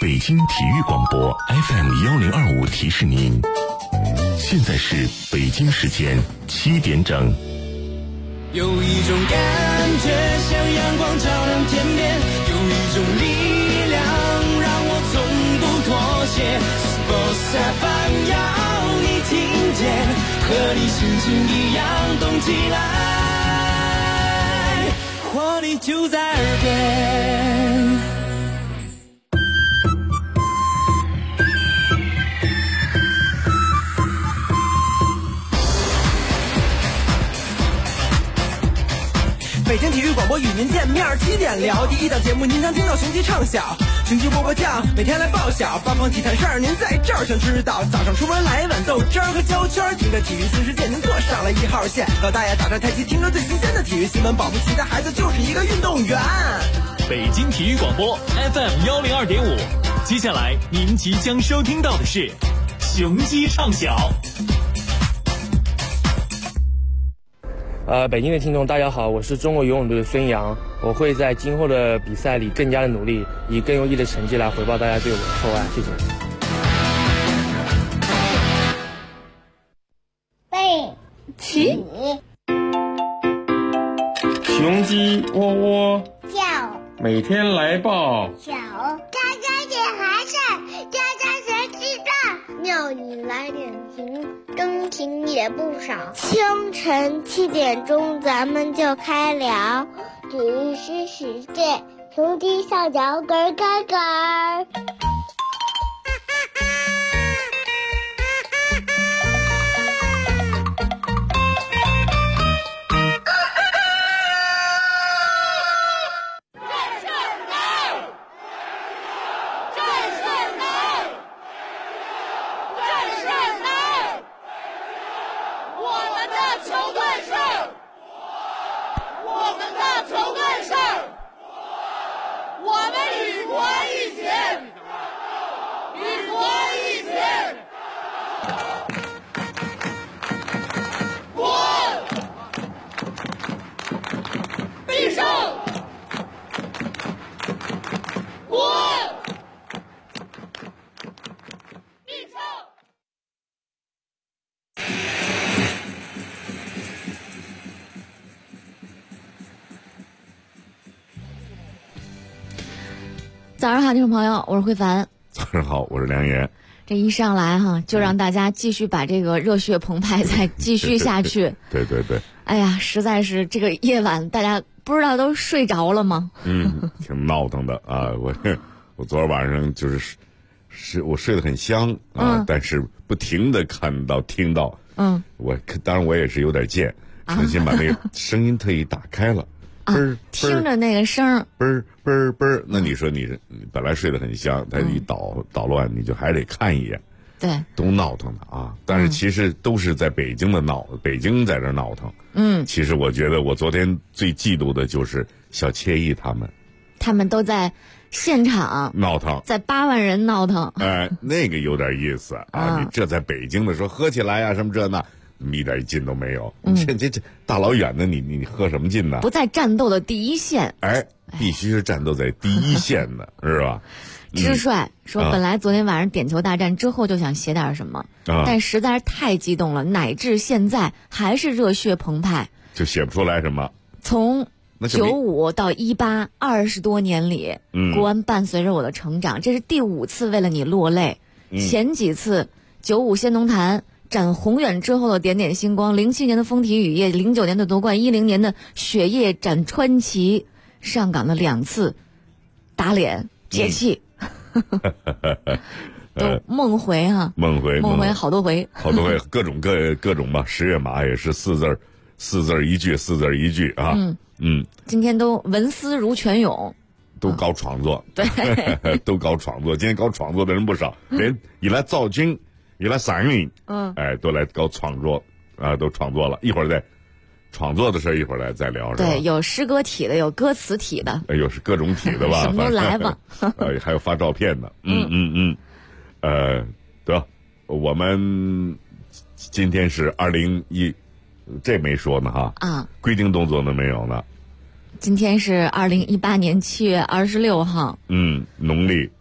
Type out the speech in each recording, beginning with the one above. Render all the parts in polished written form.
北京体育广播 FM1025提示您，现在是北京时间7点整。 有一种感觉像阳光照亮天边，有一种力量让我从不妥协。Sports FM 要你听见，和你心情一样动起来，活力就在耳边。 北京体育广播与您见面，7点聊第一档节目，您将听到雄鸡唱晓，雄鸡波波酱，每天来报晓，八方体坛事儿您在这儿想知道。早上出门来一碗豆汁儿和焦圈，听着体育新世界，您坐上了1号线。老大爷打着太极，听着最新鲜的体育新闻，保不齐的孩子就是一个运动员。 北京体育广播 FM102.5，接下来您即将收听到的是雄鸡唱晓。 北京的听众大家好，我是中国游泳队的孙杨，我会在今后的比赛里更加的努力，以更优异的成绩来回报大家对我的厚爱，谢谢。 背起雄鸡窝窝叫， 每天来报小家家点孩子，家家谁知道，要你来点评，真情也不少。清晨7点钟咱们就开聊，体育新世界，雄鸡上脚咯咯咯。 早上好，听众朋友，我是慧凡。 早上好，我是梁岩。 这一上来哈，就让大家继续把这个热血澎湃再继续下去。 对对对。 哎呀，实在是这个夜晚，大家不知道都睡着了吗？ 挺闹腾的啊！我昨儿晚上就是我睡得很香啊，但是不停的看到听到，当然我也是有点贱，重新把那个声音特意打开了。 听着那个声嘣嘣嘣，那你说你本来睡得很香，它一捣乱，你就还得看一眼， 对， 都闹腾的啊！但是其实都是在北京北京在这闹腾。其实我觉得我昨天最嫉妒的就是小惬意他们都在现场闹腾， 在8万人闹腾， 那个有点意思啊！你这在北京的时候喝起来呀，什么这那。一点劲都没有，这大老远的，你喝什么劲呢？ 不在战斗的第一线， 必须是战斗在第一线的，是吧？ 支帅说，本来昨天晚上点球大战之后就想写点什么，但实在是太激动了，乃至现在还是热血澎湃， 就写不出来什么。 从95到18 20多年里，国安伴随着我的成长，这是第5次为了你落泪。前几次95先农坛展宏远之后的点点星光，07年的风体雨夜，09年的夺冠，10年的雪夜展川崎，上岗的2次打脸解气，都梦回啊，梦回好多回， 各种吧。10月马也是4字一句，4字一句啊。 今天都文思如泉涌， 都搞创作， 对， 都搞创作。今天搞创作的人不少，连一来造军。一来3人，都来搞创作啊，都创作了。一会儿再创作的事，一会儿再聊。 对，有诗歌体的，有歌词体的， 有是各种体的吧， 什么都来吧。 还有发照片的，得，我们今天是2021，这没说呢哈。规定动作呢没有呢。 今天是2018年7月26号。 农历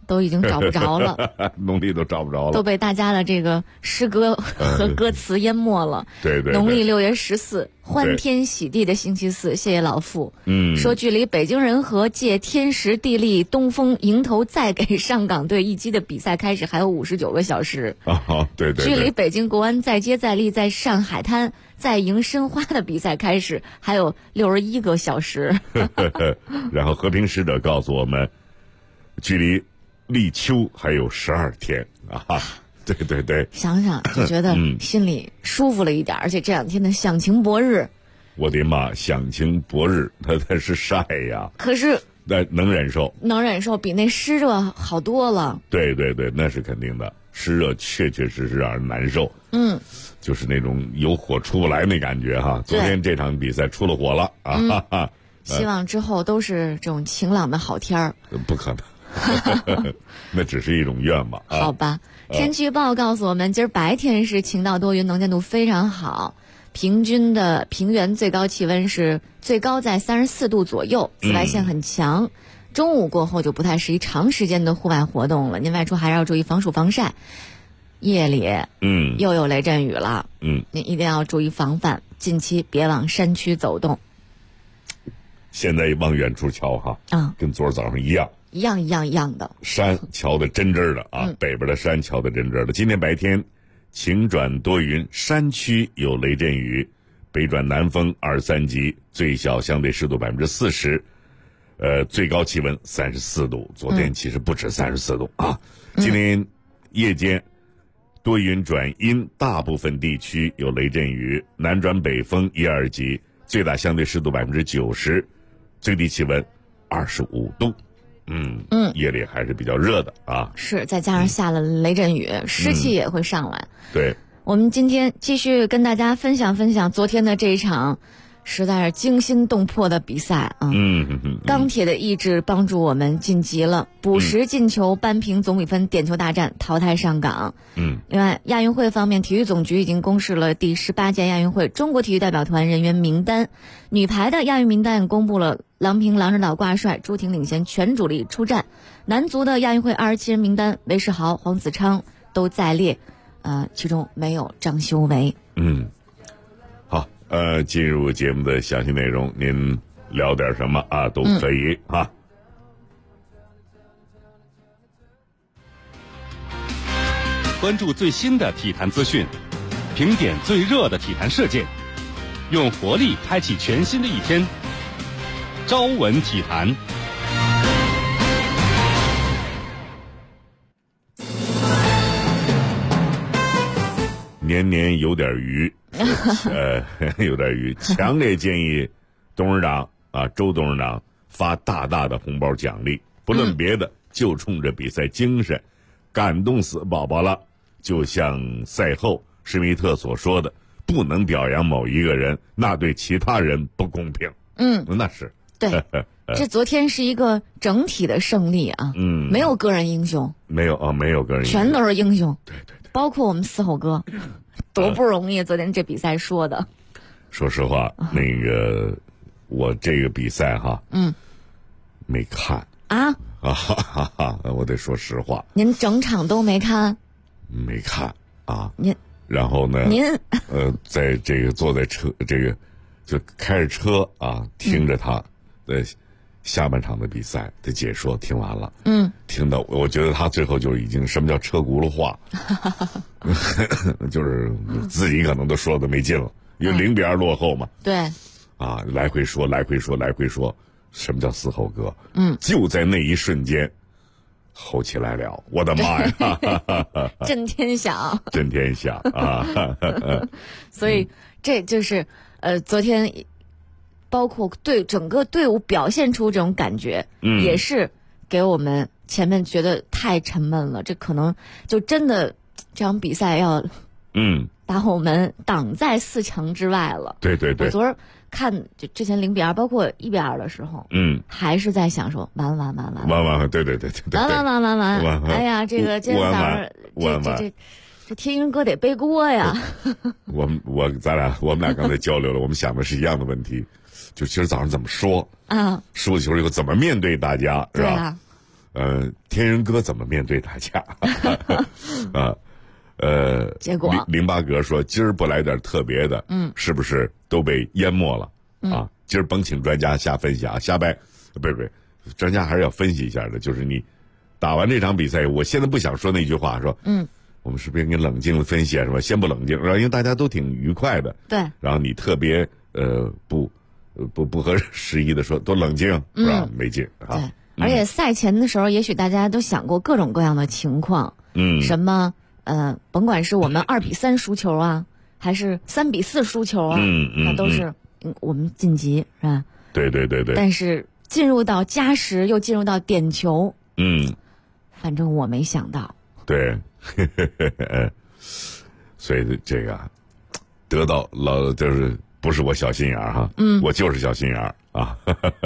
都已经找不着了， 农历都找不着了， 都被大家的这个诗歌和歌词淹没了。 对对， 农历6月14，欢天喜地的星期四，谢谢老傅。说距离北京人和借天时地利东风迎头再给上港队一击的比赛开始还有59个小时。 对对。 距离北京国安再接再厉在上海滩再迎申花的比赛开始还有61个小时。 然后和平使者告诉我们，距离立秋还有12天啊！对对对， 想想就觉得心里舒服了一点，而且这2天的响晴博日， 我的妈，响晴博日，它是晒呀， 可是那能忍受， 比那湿热好多了。 对对对，那是肯定的，湿热确确实实让人难受。就是那种有火出不来那感觉哈。昨天这场比赛出了火了啊！ 希望之后都是这种晴朗的好天儿。 不可能。那只是一种愿望。 好吧，天气预报告诉我们，今儿白天是晴到多云，能见度非常好，平均的平原最高气温是最高在34度左右，紫外线很强。中午过后就不太适宜长时间的户外活动了，您外出还是要注意防暑防晒。夜里又有雷阵雨了，您一定要注意防范，近期别往山区走动。 现在往远处瞧哈，跟昨儿早上一样的，山瞧得真真的啊，北边的山瞧得真真的。今天白天晴转多云，山区有雷阵雨，北转南风2、3级，最小相对湿度40%，最高气温34度，昨天其实不止34度啊。今天夜间多云转阴，大部分地区有雷阵雨，南转北风1、2级，最大相对湿度90%，最低气温25度。夜里还是比较热的啊。是，再加上下了雷阵雨，湿气也会上来。对，我们今天继续跟大家分享昨天的这一场实在是惊心动魄的比赛啊！钢铁的意志帮助我们晋级了，补时进球扳平总比分，点球大战淘汰上港。另外亚运会方面，体育总局已经公示了第18届亚运会中国体育代表团人员名单，女排的亚运名单公布了，郎平、郎指导挂帅，朱婷领衔全主力出战。男足的亚运会27人名单，韦世豪、黄子昌都在列，其中没有张修为。好，进入节目的详细内容，您聊点什么啊都可以啊。 关注最新的体坛资讯，评点最热的体坛事件，用活力开启全新的一天。朝闻体坛， 年年有点鱼，有点鱼，强烈建议董事长周董事长发大大的红包奖励，不论别的，就冲着比赛精神，感动死宝宝了。就像赛后施密特所说的，不能表扬某一个人，那对其他人不公平。那是对。这昨天是一个整体的胜利啊，没有个人英雄，没有个人英雄，全都是英雄。对，包括我们嘶吼哥，多不容易！昨天这比赛说的。说实话，那个我这个比赛哈，没看啊，我得说实话。您整场都没看？没看啊。您然后呢？您在这个坐在车，这个就开着车啊，听着他的下半场的比赛的解说，听完了，听到我觉得他最后就已经什么叫车轱辘话，就是自己可能都说的没劲了，因为0-2落后嘛。对，来回说，什么叫嘶吼哥？就在那一瞬间，吼起来了，我的妈呀！震天响，震天响啊！所以这就是昨天。包括对整个队伍表现出这种感觉，也是给我们前面觉得太沉闷了。这可能就真的这场比赛要，把我们挡在4强之外了。对，我昨儿看就之前0-2，包括1-2的时候，还是在想说完，对，完，哎呀，这个今天早上这天云哥得背锅呀。我们俩刚才交流了，我们想的是一样的问题。就今儿早上怎么说啊？输球以后怎么面对大家，是吧？ 天人哥怎么面对大家？ 结果淋巴哥说今儿不来点特别的，是不是都被淹没了啊？今儿甭请专家瞎分析啊，瞎掰，不，专家还是要分析一下的。就是你打完这场比赛，我现在不想说那句话，说我们是不是应该冷静的分析啊？是吧？先不冷静，然后因为大家都挺愉快的， 对， 然后你特别不合时宜的说多冷静，是吧？没劲啊。 对，而且赛前的时候，也许大家都想过各种各样的情况，什么甭管是我们2-3输球啊，还是3-4输球啊，那都是我们晋级，是吧？ 对。 但是进入到加时，又进入到点球，反正我没想到。 对，所以这个得到就是不是我小心眼哈，我就是小心眼啊，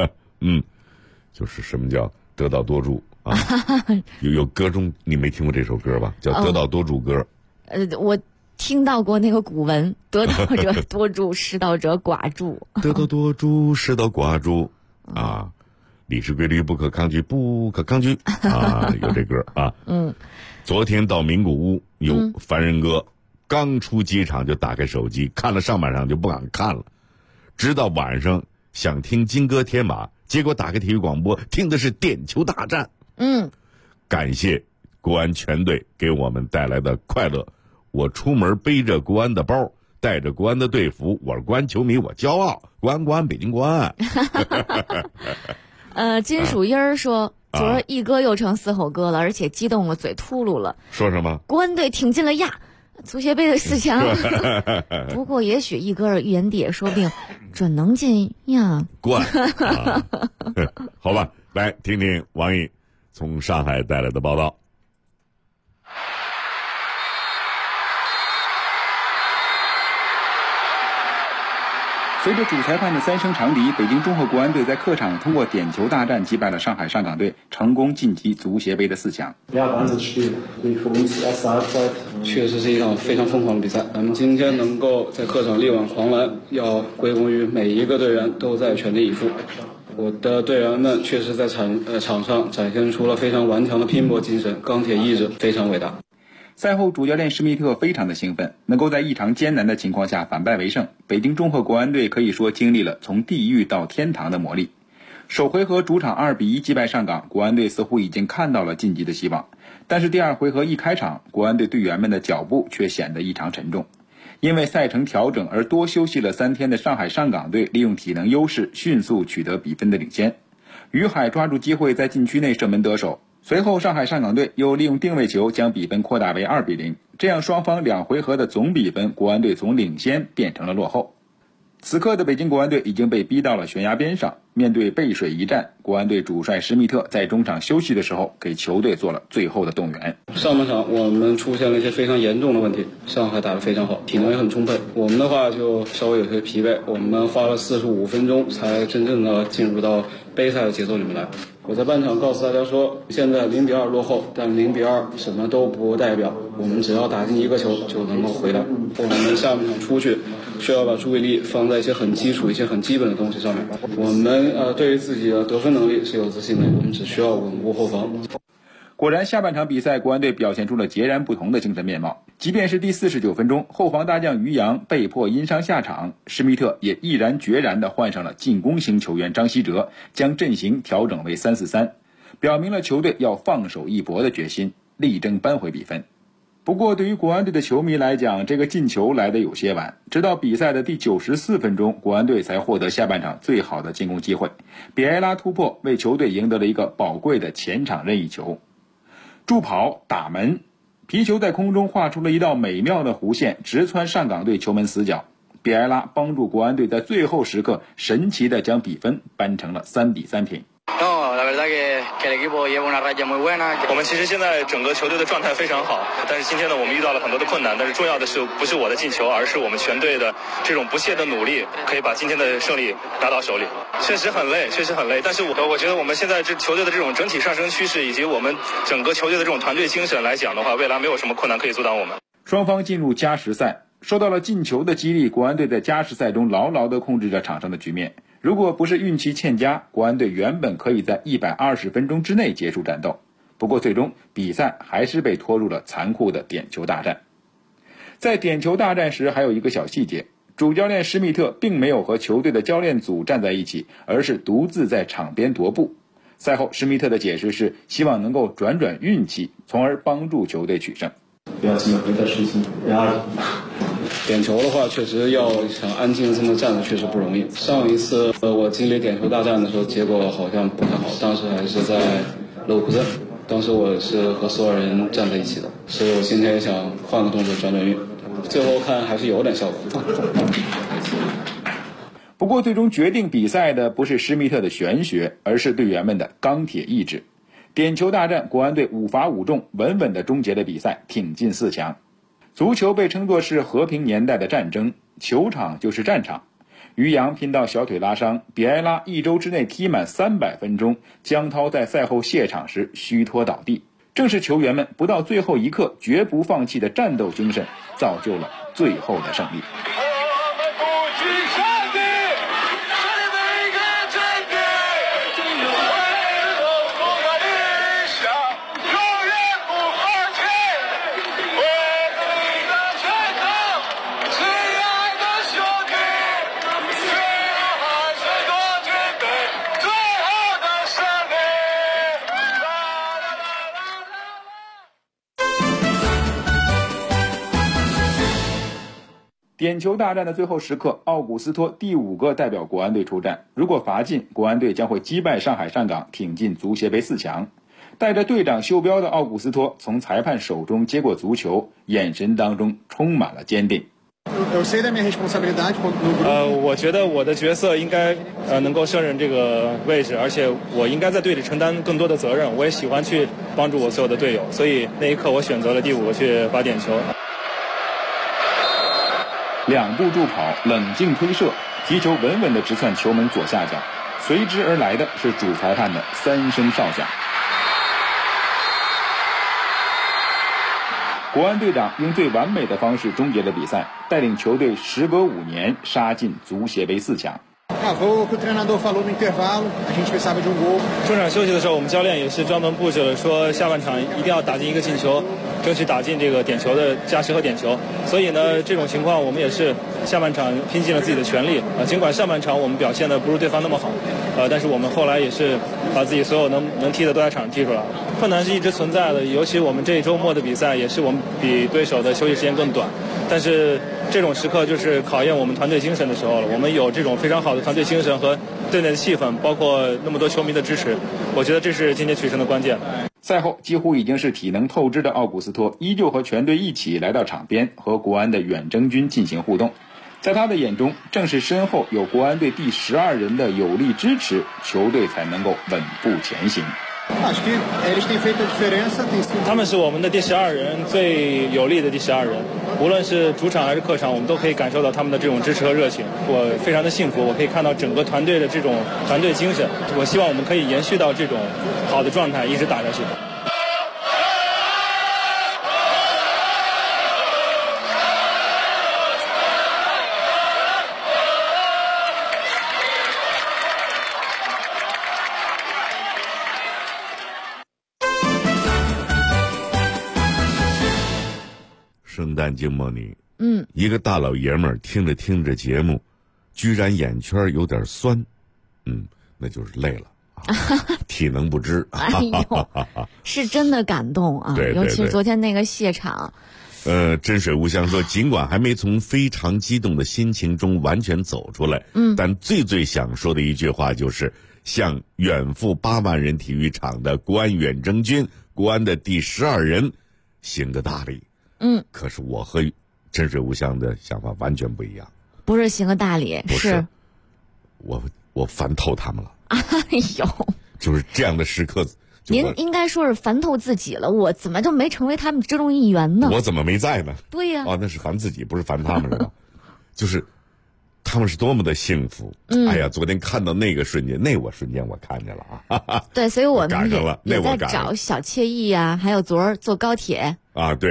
就是什么叫得道多助啊？有歌中你没听过这首歌吧？叫《得道多助歌》。 我听到过那个古文，得道者多助，失道者寡助。 得道多助，失道寡助啊！历史规律不可抗拒，不可抗拒啊！有这歌啊。昨天到名古屋，有凡人哥刚出机场就打开手机看了上半场就不敢看了，直到晚上想听金戈铁马，结果打开体育广播听的是点球大战。感谢国安全队给我们带来的快乐。我出门背着国安的包，带着国安的队服，我是国安球迷，我骄傲，国安，北京国安。 金属音儿说，昨儿一哥又成嘶吼哥了，而且激动了，嘴秃噜了。 说什么？ 国安队挺进了亚足协杯的4强。不过也许一哥儿预言帝，说不定准能进亚冠。好吧，来听听王毅从上海带来的报道。 随着主裁判的3声长笛，北京中赫国安队在客场通过点球大战击败了上海上港队，成功晋级足协杯的4强。 确实是一场非常疯狂的比赛。咱们今天能够在客场力挽狂澜，要归功于每一个队员都在全力以赴。我的队员们确实在场上展现出了非常顽强的拼搏精神，钢铁意志非常伟大。 赛后，主教练施密特非常的兴奋，能够在异常艰难的情况下反败为胜。北京中赫国安队可以说经历了从地狱到天堂的磨砺。首回合主场2-1击败上港，国安队似乎已经看到了晋级的希望。但是第2回合一开场，国安队队员们的脚步却显得异常沉重。因为赛程调整而多休息了3天的上海上港队利用体能优势迅速取得比分的领先。于海抓住机会在禁区内射门得手。随后上海上港队又利用定位球将比分扩大为2-0，这样双方2回合的总比分，国安队从领先变成了落后。此刻的北京国安队已经被逼到了悬崖边上，面对背水一战，国安队主帅施密特在中场休息的时候给球队做了最后的动员。 上半场我们出现了一些非常严重的问题，上海打得非常好，体能也很充沛，我们的话就稍微有些疲惫，我们花了45分钟才真正的进入到杯赛的节奏里面来。我在半场告诉大家说，现在0-2落后，但0-2什么都不代表，我们只要打进1个球就能够回来。我们下半场出去需要把注意力放在一些很基础、一些很基本的东西上面。我们对于自己的得分能力是有自信的，我们只需要稳固后防。 果然，下半场比赛，国安队表现出了截然不同的精神面貌。即便是第49分钟，后防大将于洋被迫因伤下场，施密特也毅然决然地换上了进攻型球员张稀哲，将阵型调整为3-4-3，表明了球队要放手一搏的决心，力争扳回比分。不过，对于国安队的球迷来讲，这个进球来得有些晚。直到比赛的第94分钟，国安队才获得下半场最好的进攻机会，比埃拉突破为球队赢得了一个宝贵的前场任意球。助跑打门，皮球在空中画出了一道美妙的弧线，直穿上港队球门死角。比埃拉帮助国安队在最后时刻神奇地将比分扳成了3-3平。 我们其实现在整个球队的状态非常好，但是今天呢，我们遇到了很多的困难，但是重要的是不是我的进球，而是我们全队的这种不懈的努力，可以把今天的胜利拿到手里。确实很累，但是我觉得我们现在这球队的这种整体上升趋势，以及我们整个球队的这种团队精神来讲的话，未来没有什么困难可以阻挡我们。 双方进入加时赛，受到了进球的激励，国安队在加时赛中牢牢地控制着场上的局面。 如果不是运气欠佳，国安队原本可以在120分钟之内结束战斗。不过最终比赛还是被拖入了残酷的点球大战。在点球大战时还有一个小细节，主教练施密特并没有和球队的教练组站在一起，而是独自在场边踱步。赛后施密特的解释是希望能够转转运气，从而帮助球队取胜。 不要这么回答事情，点球的话确实要想安静这么站着确实不容易。上一次我经历点球大战的时候结果好像不太好，当时还是在勒库森，当时我是和所有人站在一起的，所以我今天也想换个动作转转运，最后看还是有点效果。 不过最终决定比赛的不是施密特的玄学，而是队员们的钢铁意志。点球大战，国安队5罚5中，稳稳地终结了比赛，挺进4强。足球被称作是和平年代的战争，球场就是战场。于洋拼到小腿拉伤，比埃拉1周之内踢满300分钟，江涛在赛后谢场时虚脱倒地。正是球员们不到最后一刻绝不放弃的战斗精神，造就了最后的胜利。点球大战的最后时刻，奥古斯托第5个代表国安队出战。如果罚进，国安队将会击败上海上港，挺进足协杯4强。带着队长袖标的奥古斯托从裁判手中接过足球，眼神当中充满了坚定。 我觉得我的角色应该能够胜任这个位置，而且我应该在队里承担更多的责任。我也喜欢去帮助我所有的队友，所以那一刻我选择了第5个去罚点球。 2步助跑，冷静推射，踢球稳稳地直窜球门左下角，随之而来的是主裁判的3声哨响。国安队长用最完美的方式终结了比赛，带领球队时隔5年杀进足协杯4强。 中场休息的时候，我们教练也是专门布置了，说下半场一定要打进1个进球，争取打进这个点球的加时和点球。所以呢，这种情况我们也是下半场拼尽了自己的全力。尽管上半场我们表现的不如对方那么好，但是我们后来也是把自己所有能踢的都在场上踢出来。困难是一直存在的，尤其我们这一周末的比赛也是我们比对手的休息时间更短。但是这种时刻就是考验我们团队精神的时候了。我们有这种非常好的团队精神和队内的气氛，包括那么多球迷的支持，我觉得这是今天取胜的关键。 赛后几乎已经是体能透支的奥古斯托依旧和全队一起来到场边，和国安的远征军进行互动。在他的眼中，正是身后有国安队第12人的有力支持，球队才能够稳步前行。 他们是我们的第12人，最有力的第12人。无论是主场还是客场，我们都可以感受到他们的这种支持和热情。我非常的幸福，我可以看到整个团队的这种团队精神。我希望我们可以延续到这种好的状态，一直打下去。 圣诞静默你，一个大老爷们儿听着听着节目，居然眼圈有点酸，那就是累了，体能不支。 哎呦，是真的感动啊！ 对， 尤其是昨天那个谢场。 真水无香说，尽管还没从非常激动的心情中完全走出来，但最想说的一句话就是向远赴8万人体育场的国安远征军，国安的第12人行个大礼。可是我和真水无香的想法完全不一样。 不是行个大礼， 是我烦透他们了。 哎呦， 就是这样的时刻。 您应该说是烦透自己了，我怎么就没成为他们之中一员呢？ 我怎么没在呢？ 对呀， 那是烦自己，不是烦他们了。就是他们是多么的幸福。哎呀，昨天看到那个瞬间，瞬间我看见了啊。 对，所以我们也在找小惬意啊，还有昨儿坐高铁啊，对。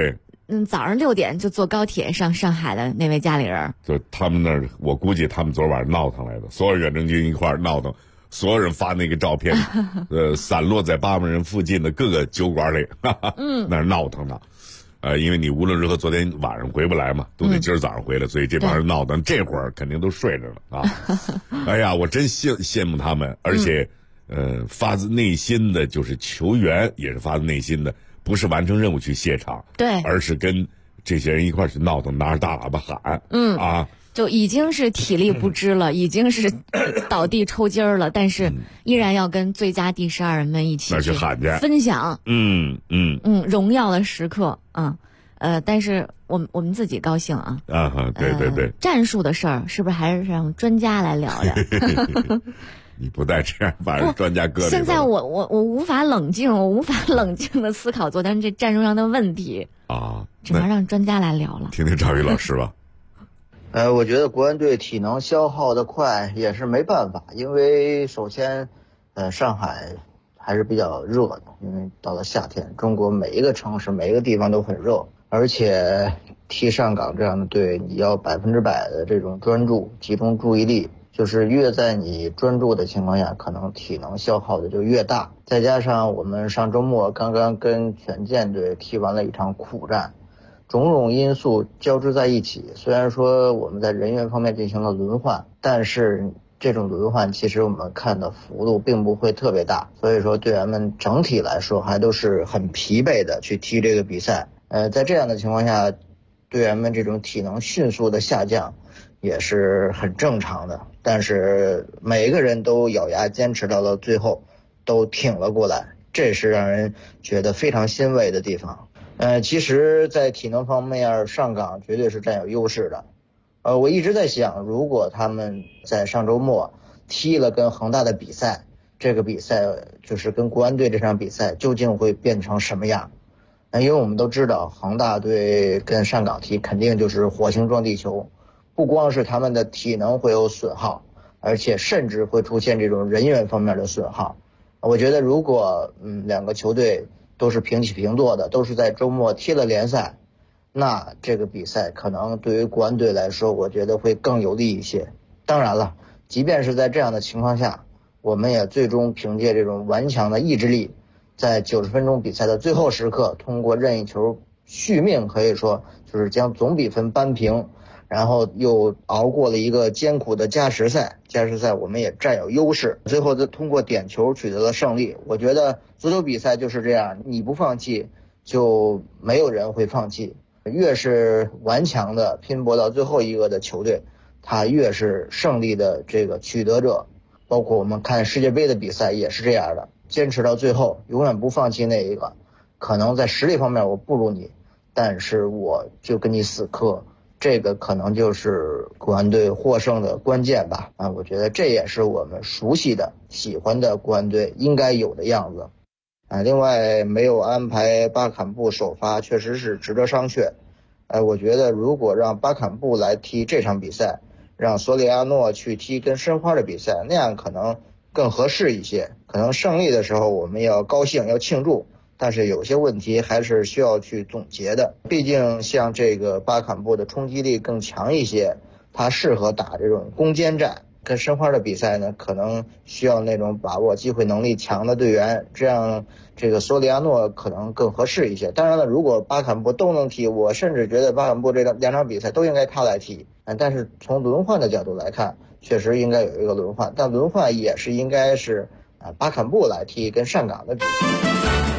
早上6点就坐高铁上上海的那位家里人， 就他们那儿，我估计他们昨晚闹腾来的，所有远征军一块闹腾，所有人发那个照片，散落在巴门人附近的各个酒馆里，那儿闹腾呢。因为你无论如何昨天晚上回不来嘛，都得今儿早上回来，所以这帮人闹腾，这会儿肯定都睡着了啊。哎呀，我真羡慕他们，而且发自内心的，就是球员也是发自内心的，不是完成任务去谢场， 对， 而是跟这些人一块去闹腾，拿着大喇叭喊， 就已经是体力不支了，已经是倒地抽筋了，但是依然要跟最佳第12人们一起去喊去分享，荣耀的时刻啊。但是我们自己高兴啊。 对。 战术的事儿是不是还是让专家来聊聊？ 你不带这样把人专家搁里。 现在我无法冷静，我无法冷静的思考昨天这战术上的问题啊， 只能让专家来聊了。 听听赵宇老师吧。 我觉得国安队体能消耗的快也是没办法，因为首先，上海还是比较热的，因为到了夏天，中国每一个城市每一个地方都很热，而且踢上港这样的队，你要100%的这种专注、集中注意力，就是越在你专注的情况下，可能体能消耗的就越大。再加上我们上周末刚刚跟权健队踢完了一场苦战。种种因素交织在一起，虽然说我们在人员方面进行了轮换，但是这种轮换其实我们看的幅度并不会特别大，所以说队员们整体来说还都是很疲惫的去踢这个比赛。在这样的情况下，队员们这种体能迅速的下降也是很正常的，但是每一个人都咬牙坚持到了最后，都挺了过来，这是让人觉得非常欣慰的地方。其实在体能方面上港绝对是占有优势的。我一直在想，如果他们在上周末踢了跟恒大的比赛，这个比赛就是跟国安队这场比赛究竟会变成什么样？因为我们都知道恒大队跟上港踢肯定就是火星撞地球，不光是他们的体能会有损耗，而且甚至会出现这种人员方面的损耗。我觉得如果两个球队都是平起平坐的，都是在周末踢了联赛，那这个比赛可能对于国安队来说，我觉得会更有利一些。当然了，即便是在这样的情况下，我们也最终凭借这种顽强的意志力，在90分钟比赛的最后时刻，通过任意球续命，可以说就是将总比分扳平，然后又熬过了一个艰苦的加时赛。加时赛我们也占有优势，最后再通过点球取得了胜利。我觉得足球比赛就是这样，你不放弃，就没有人会放弃。越是顽强的拼搏到最后一个的球队，他越是胜利的这个取得者。包括我们看世界杯的比赛也是这样的，坚持到最后，永远不放弃那一个。可能在实力方面我不如你，但是我就跟你死磕。这个可能就是国安队获胜的关键吧。我觉得这也是我们熟悉的、喜欢的国安队应该有的样子。另外没有安排巴坎布首发，确实是值得商榷。我觉得如果让巴坎布来踢这场比赛，让索里亚诺去踢跟申花的比赛，那样可能更合适一些。可能胜利的时候我们要高兴，要庆祝。但是有些问题还是需要去总结的，毕竟像这个巴坎布的冲击力更强一些，他适合打这种攻坚战。跟申花的比赛呢，可能需要那种把握机会能力强的队员，这样这个索里亚诺可能更合适一些。当然了，如果巴坎布都能踢，我甚至觉得巴坎布这两场比赛都应该他来踢。但是从轮换的角度来看，确实应该有一个轮换，但轮换也是应该是巴坎布来踢跟上港的比赛。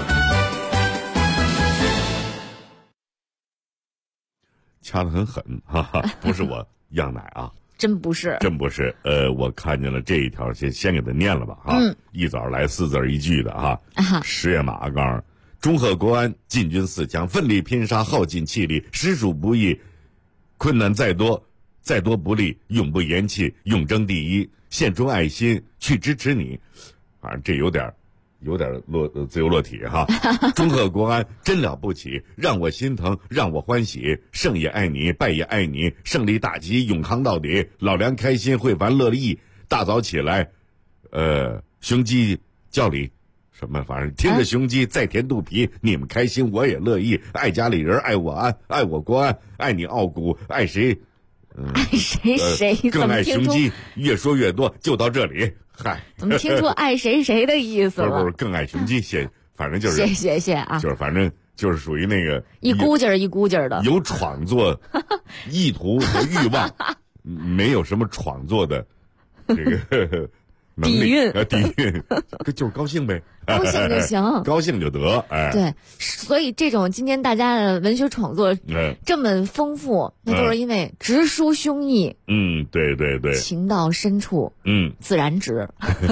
掐得很狠，哈哈，不是我样奶啊， 真不是。 我看见了这一条，先给他念了吧，哈，一早来4字一句的啊。10月马刚，中赫国安进军4强，奋力拼杀，耗尽气力，实属不易，困难再多不利，永不言弃，永争第一，献出爱心去支持你。反正这有点自由落体哈。中赫国安真了不起，让我心疼，让我欢喜，胜也爱你，败也爱你，胜利大吉，永扛到底，老梁开心，会凡乐意。大早起来，雄鸡叫里什么，反正听着雄鸡再填肚皮，你们开心我也乐意，爱家里人，爱我安，爱我国安，爱你傲骨，爱谁？ 爱谁谁？ 更爱雄鸡，越说越多，就到这里。嗨， 怎么听出爱谁谁的意思了？ 不是，更爱雄鸡，反正就是谢啊， 就是反正就是属于那个一股劲儿的， 有创作意图和欲望，没有什么创作的这个底蕴， 就是高兴呗， 高兴就行， 高兴就得，哎， 对，所以这种今天大家的文学创作这么丰富，那都是因为直抒胸臆， 对， 情到深处，自然直。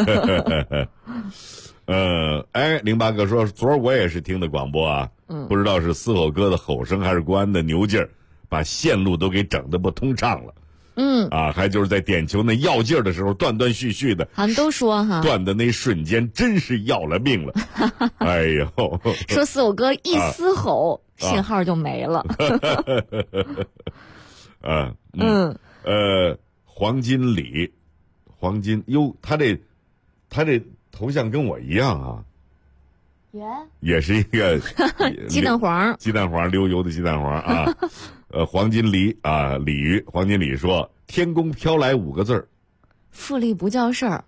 08哥说，昨儿我也是听的广播啊，不知道是嘶吼哥的吼声还是国安的牛劲儿，把线路都给整得不通畅了。还就是在点球那要劲儿的时候，断断续续的， 好像都说哈， 断的那瞬间真是要了命了。哎呦， 说嘶吼哥一嘶吼，信号就没了。 黄金李，哟，他这头像跟我一样啊，也是一个鸡蛋黄溜油的鸡蛋黄啊。黄金鲤啊，鲤鱼，黄金鲤说：“天宫飘来5个字儿， 复利不叫事儿。”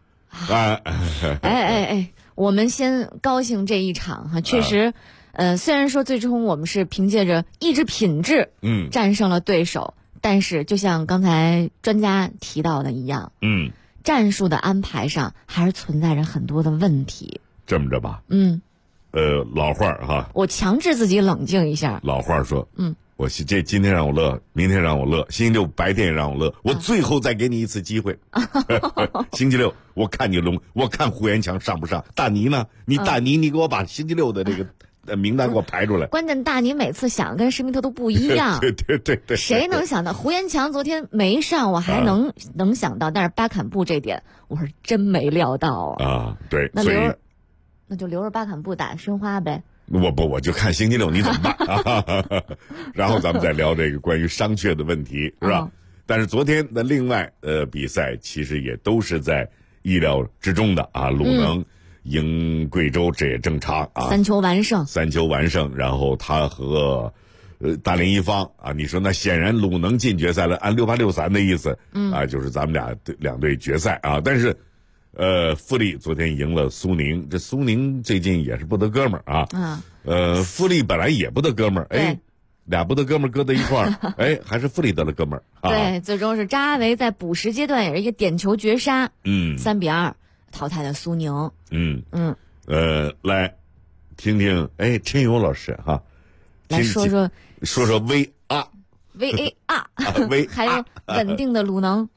我们先高兴这一场哈，确实，虽然说最终我们是凭借着意志品质，战胜了对手，但是就像刚才专家提到的一样，战术的安排上还是存在着很多的问题。 这么着吧，老话哈， 我强制自己冷静一下。 老话说，我今天让我乐，明天让我乐，星期六白天也让我乐，我最后再给你一次机会。星期六我看你我看胡延强上不上？大倪呢？你给我把星期六的这个名单给我排出来。 关键大倪每次想跟施密特都不一样。 对。 谁能想到胡延强昨天没上，我还能想到，但是巴坎布这点我是真没料到啊。 对， 那就留着巴坎布打申花呗。 我就看星期六你怎么办。然后咱们再聊这个关于伤缺的问题，是吧？但是昨天的另外比赛其实也都是在意料之中的啊。鲁能赢贵州这也正常啊，3 球完胜， 然后他和大连一方啊，你说那显然鲁能进决赛了，按6863的意思，就是咱们两队决赛啊。但是富力昨天赢了苏宁，这苏宁最近也是不得哥们儿啊。富力本来也不得哥们儿，俩不得哥们儿搁在一块儿，还是富力得了哥们儿。 对，最终是扎阿维在补时阶段也是一个点球绝杀，3-2淘汰了苏宁。来听听陈勇老师哈， 来说说 VAR， 还有稳定的鲁能。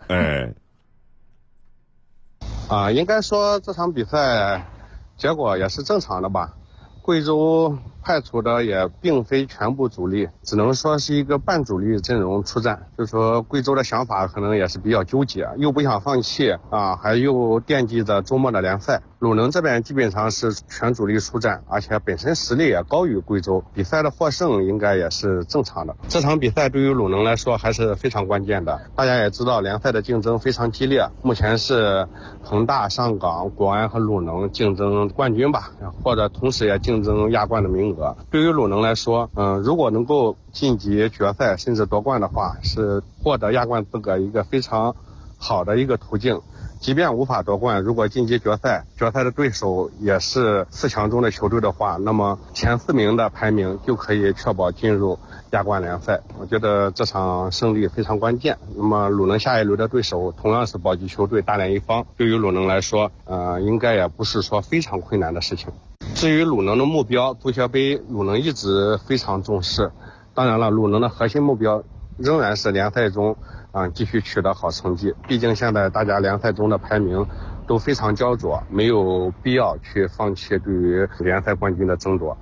应该说这场比赛结果也是正常的吧。贵州派出的也并非全部主力，只能说是一个半主力阵容出战。就说贵州的想法可能也是比较纠结，又不想放弃啊，还又惦记着周末的联赛。鲁能这边基本上是全主力出战，而且本身实力也高于贵州，比赛的获胜应该也是正常的。这场比赛对于鲁能来说还是非常关键的。大家也知道联赛的竞争非常激烈，目前是恒大、上港、国安和鲁能竞争冠军吧，或者同时也竞争亚冠的名额。对于鲁能来说，如果能够晋级决赛甚至夺冠的话，是获得亚冠资格一个非常好的一个途径。即便无法夺冠，如果晋级决赛的对手也是4强中的球队的话，那么前4名的排名就可以确保进入亚冠联赛。我觉得这场胜利非常关键。那么鲁能下一轮的对手同样是保级球队大连一方，对于鲁能来说，应该也不是说非常困难的事情。至于鲁能的目标，足协杯鲁能一直非常重视。当然了，鲁能的核心目标仍然是联赛中继续取得好成绩。毕竟现在大家联赛中的排名都非常焦灼，没有必要去放弃对于联赛冠军的争夺。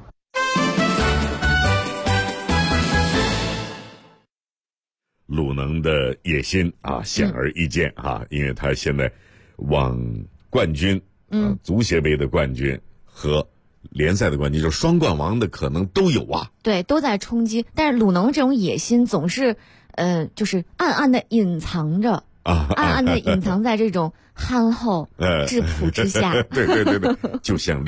鲁能的野心显而易见因为他现在往冠军足协杯的冠军和联赛的冠军，就是双冠王的可能都有啊。 对，都在冲击。但是鲁能这种野心总是就是暗暗的隐藏着， 暗暗的隐藏在这种憨厚质朴之下。 对，就像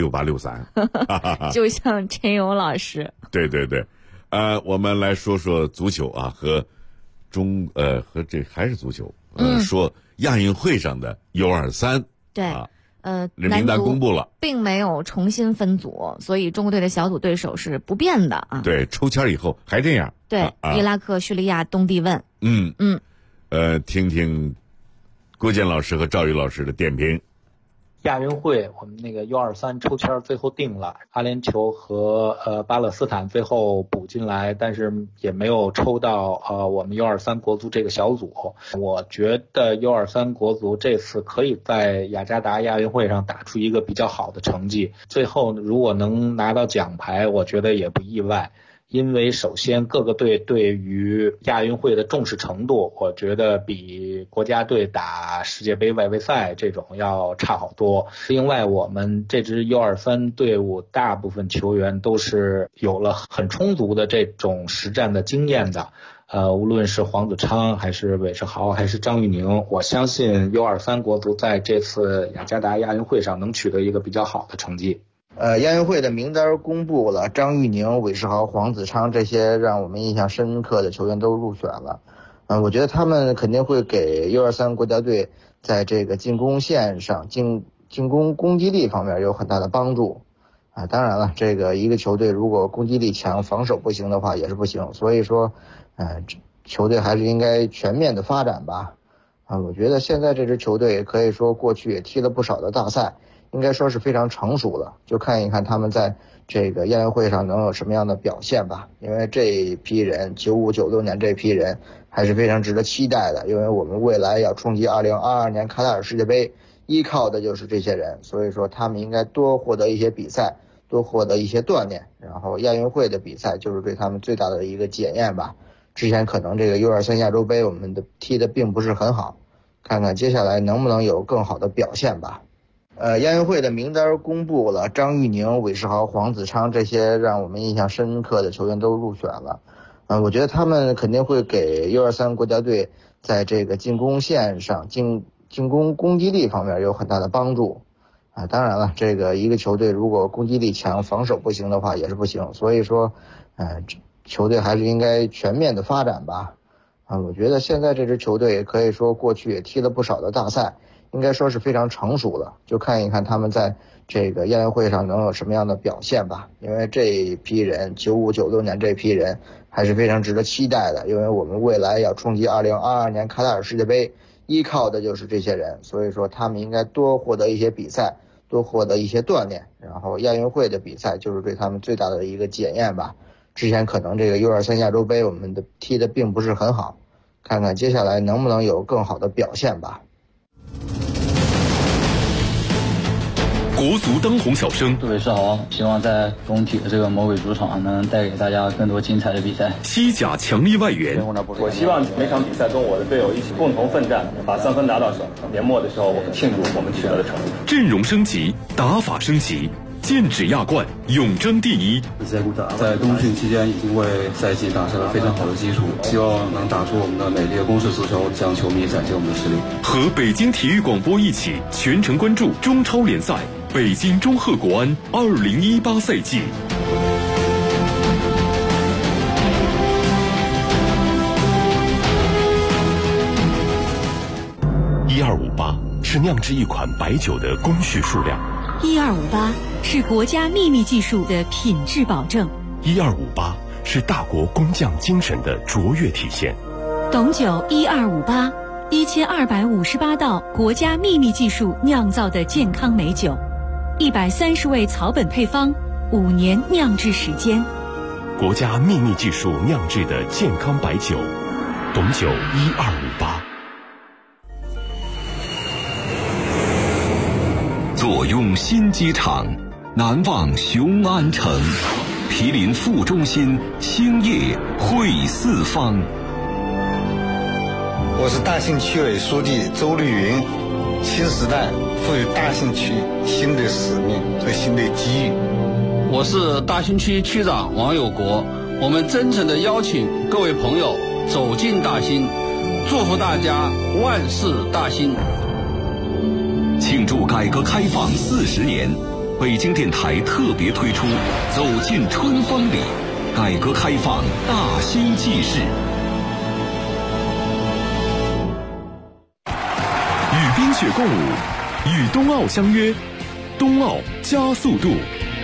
6863， 就像陈勇老师。 对，我们来说说足球啊，和这还是足球，说亚运会上的 U23， 对， 名单公布了， 并没有重新分组，所以中国队的小组对手是不变的啊。 对，抽签以后还这样。 对，伊拉克、叙利亚、东帝汶。 听听郭健老师和赵宇老师的点评。 亚运会我们那个 U23 抽签最后定了，阿联酋和巴勒斯坦最后补进来，但是也没有抽到我们 U23 国足这个小组。我觉得 U23 国足这次可以在雅加达亚运会上打出一个比较好的成绩，最后如果能拿到奖牌，我觉得也不意外。因为首先各个队对于亚运会的重视程度，我觉得比国家队打世界杯外围赛这种要差好多。另外我们这支 U23 队伍大部分球员都是有了很充足的这种实战的经验的，无论是黄子昌还是韦世豪还是张玉宁，我相信 U23 国足在这次雅加达亚运会上能取得一个比较好的成绩。 亚运会的名单公布了，张玉宁、韦世豪、黄子昌这些让我们印象深刻的球员都入选了。我觉得他们肯定会给 U23 国家队在这个进攻线上进攻攻击力方面有很大的帮助。当然了，这个一个球队如果攻击力强，防守不行的话也是不行。所以说，球队还是应该全面的发展吧。我觉得现在这支球队可以说过去也踢了不少的大赛。应该说是非常成熟了，就看一看他们在这个亚运会上能有什么样的表现吧。因为这一批人95、96年这批人还是非常值得期待的，因为我们未来要冲击2022年卡塔尔世界杯，依靠的就是这些人，所以说他们应该多获得一些比赛，多获得一些锻炼，然后亚运会的比赛就是对他们最大的一个检验吧。之前可能这个 U23 亚洲杯我们的踢的并不是很好，看看接下来能不能有更好的表现吧。亚运会的名单公布了，张玉宁、韦世豪、黄子昌这些让我们印象深刻的球员都入选了。我觉得他们肯定会给 U23 国家队在这个进攻线上进攻攻击力方面有很大的帮助。当然了，这个一个球队如果攻击力强，防守不行的话也是不行。所以说，球队还是应该全面的发展吧。我觉得现在这支球队可以说过去也踢了不少的大赛。应该说是非常成熟了，就看一看他们在这个亚运会上能有什么样的表现吧。因为这一批人95、96年这批人还是非常值得期待的，因为我们未来要冲击2022年卡塔尔世界杯，依靠的就是这些人，所以说他们应该多获得一些比赛，多获得一些锻炼，然后亚运会的比赛就是对他们最大的一个检验吧。之前可能这个 U23 亚洲杯我们的踢的并不是很好，看看接下来能不能有更好的表现吧。 国足当红小生， 韦世豪希望在中体的这个魔鬼主场能带给大家更多精彩的比赛。 西甲强力外援， 我希望每场比赛跟我的队友一起共同奋战，把3分拿到手。年末的时候，我们庆祝我们取得的成绩。 阵容升级，打法升级，剑指亚冠，永争第一。 在冬训期间已经为赛季打下了非常好的基础，希望能打出我们的美丽的攻势足球，向球迷展现我们的实力。 和北京体育广播一起全程关注中超联赛。北京中赫国安2018赛季。1258是酿制一款白酒的工序数量 ，1258是国家秘密技术的品质保证 ，1258是大国工匠精神的卓越体现。 董酒1258，1258道国家秘密技术酿造的健康美酒。130味草本配方，5年酿制时间， 国家秘密技术酿制的健康白酒，董酒1258。 坐拥新机场，难忘雄安城，毗邻副中心，兴业汇四方。 我是大兴区委书记周绿云。新时代赋予大兴区新的使命和新的机遇。 我是大兴区区长王有国，我们真诚地邀请各位朋友走进大兴， 祝福大家万事大兴。 庆祝改革开放40年，北京电台特别推出《走进春风里》，改革开放大兴纪事。 与冰雪共舞，与冬奥相约，冬奥加速度。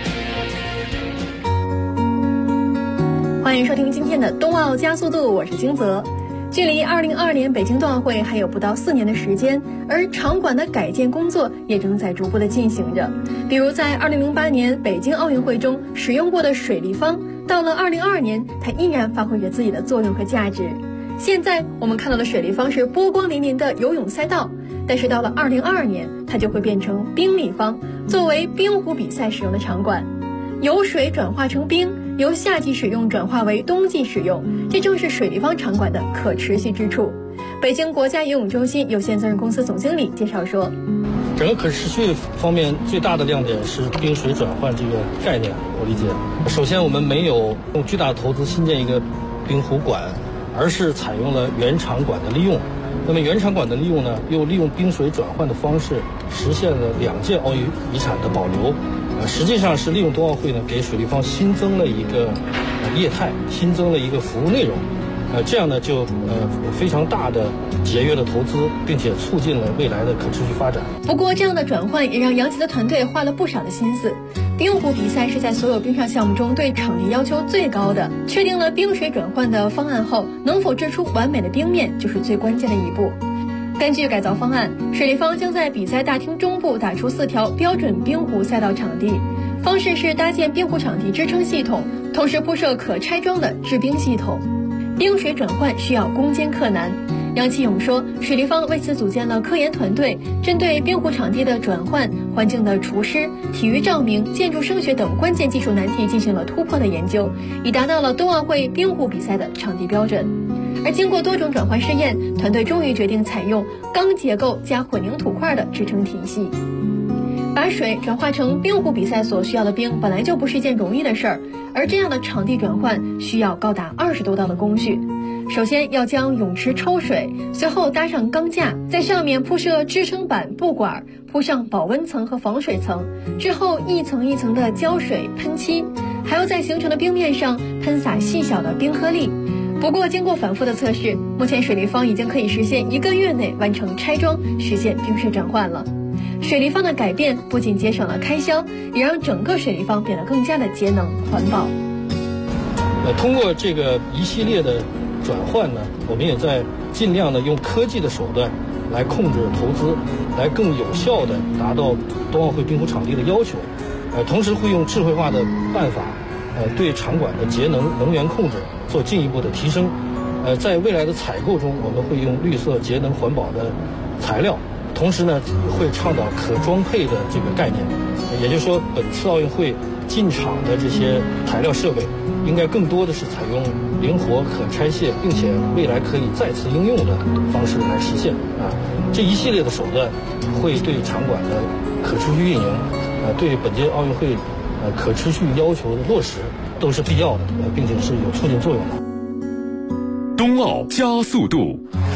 欢迎收听今天的冬奥加速度，我是金泽。距离2022年北京冬奥会还有不到4年的时间，而场馆的改建工作也正在逐步的进行着。比如在2008年北京奥运会中使用过的水立方，到了2022年，它依然发挥着自己的作用和价值。现在我们看到的水立方是波光粼粼的游泳赛道，但是到了2022年，它就会变成冰立方，作为冰壶比赛使用的场馆。由水转化成冰，由夏季使用转化为冬季使用，这正是水立方场馆的可持续之处。北京国家游泳中心有限责任公司总经理介绍说， 整个可持续方面最大的亮点是冰水转换这个概念，我理解。首先我们没有用巨大的投资新建一个冰壶馆，而是采用了原场馆的利用。那么原场馆的利用呢，又利用冰水转换的方式实现了2届奥运遗产的保留。实际上是利用冬奥会呢，给水立方新增了一个业态，新增了一个服务内容。这样呢就非常大的节约了投资，并且促进了未来的可持续发展。 不过这样的转换也让杨琦的团队花了不少的心思。冰壶比赛是在所有冰上项目中对场地要求最高的，确定了冰水转换的方案后，能否制出完美的冰面就是最关键的一步。根据改造方案，水立方将在比赛大厅中部打出4条标准冰壶赛道场地，方式是搭建冰壶场地支撑系统，同时铺设可拆装的制冰系统。冰水转换需要攻坚克难。杨启勇说，水立方为此组建了科研团队，针对冰壶场地的转换、环境的除湿、体育照明、建筑声学等关键技术难题进行了突破的研究，以达到了冬奥会冰壶比赛的场地标准。而经过多种转换试验，团队终于决定采用钢结构加混凝土块的支撑体系。把水转化成冰壶比赛所需要的冰本来就不是一件容易的事儿，而这样的场地转换需要高达20多道的工序。首先要将泳池抽水，随后搭上钢架，在上面铺设支撑板、布管，铺上保温层和防水层，之后一层一层的浇水喷漆，还要在形成的冰面上喷洒细小的冰颗粒。不过经过反复的测试，目前水立方已经可以实现1个月内完成拆装，实现冰水转换了。水立方的改变不仅节省了开销，也让整个水立方变得更加的节能环保。 通过这个一系列的转换呢，我们也在尽量的用科技的手段来控制投资，来更有效的达到冬奥会冰壶场地的要求。同时会用智慧化的办法，对场馆的节能能源控制做进一步的提升。在未来的采购中，我们会用绿色、节能、环保的材料，同时呢会倡导可装配的这个概念。也就是说，本次奥运会进场的这些材料设备，应该更多的是采用灵活、可拆卸，并且未来可以再次应用的方式来实现。这一系列的手段会对场馆的可持续运营，对本届奥运会可持续要求的落实都是必要的，并且是有促进作用的。 冬奥加速度。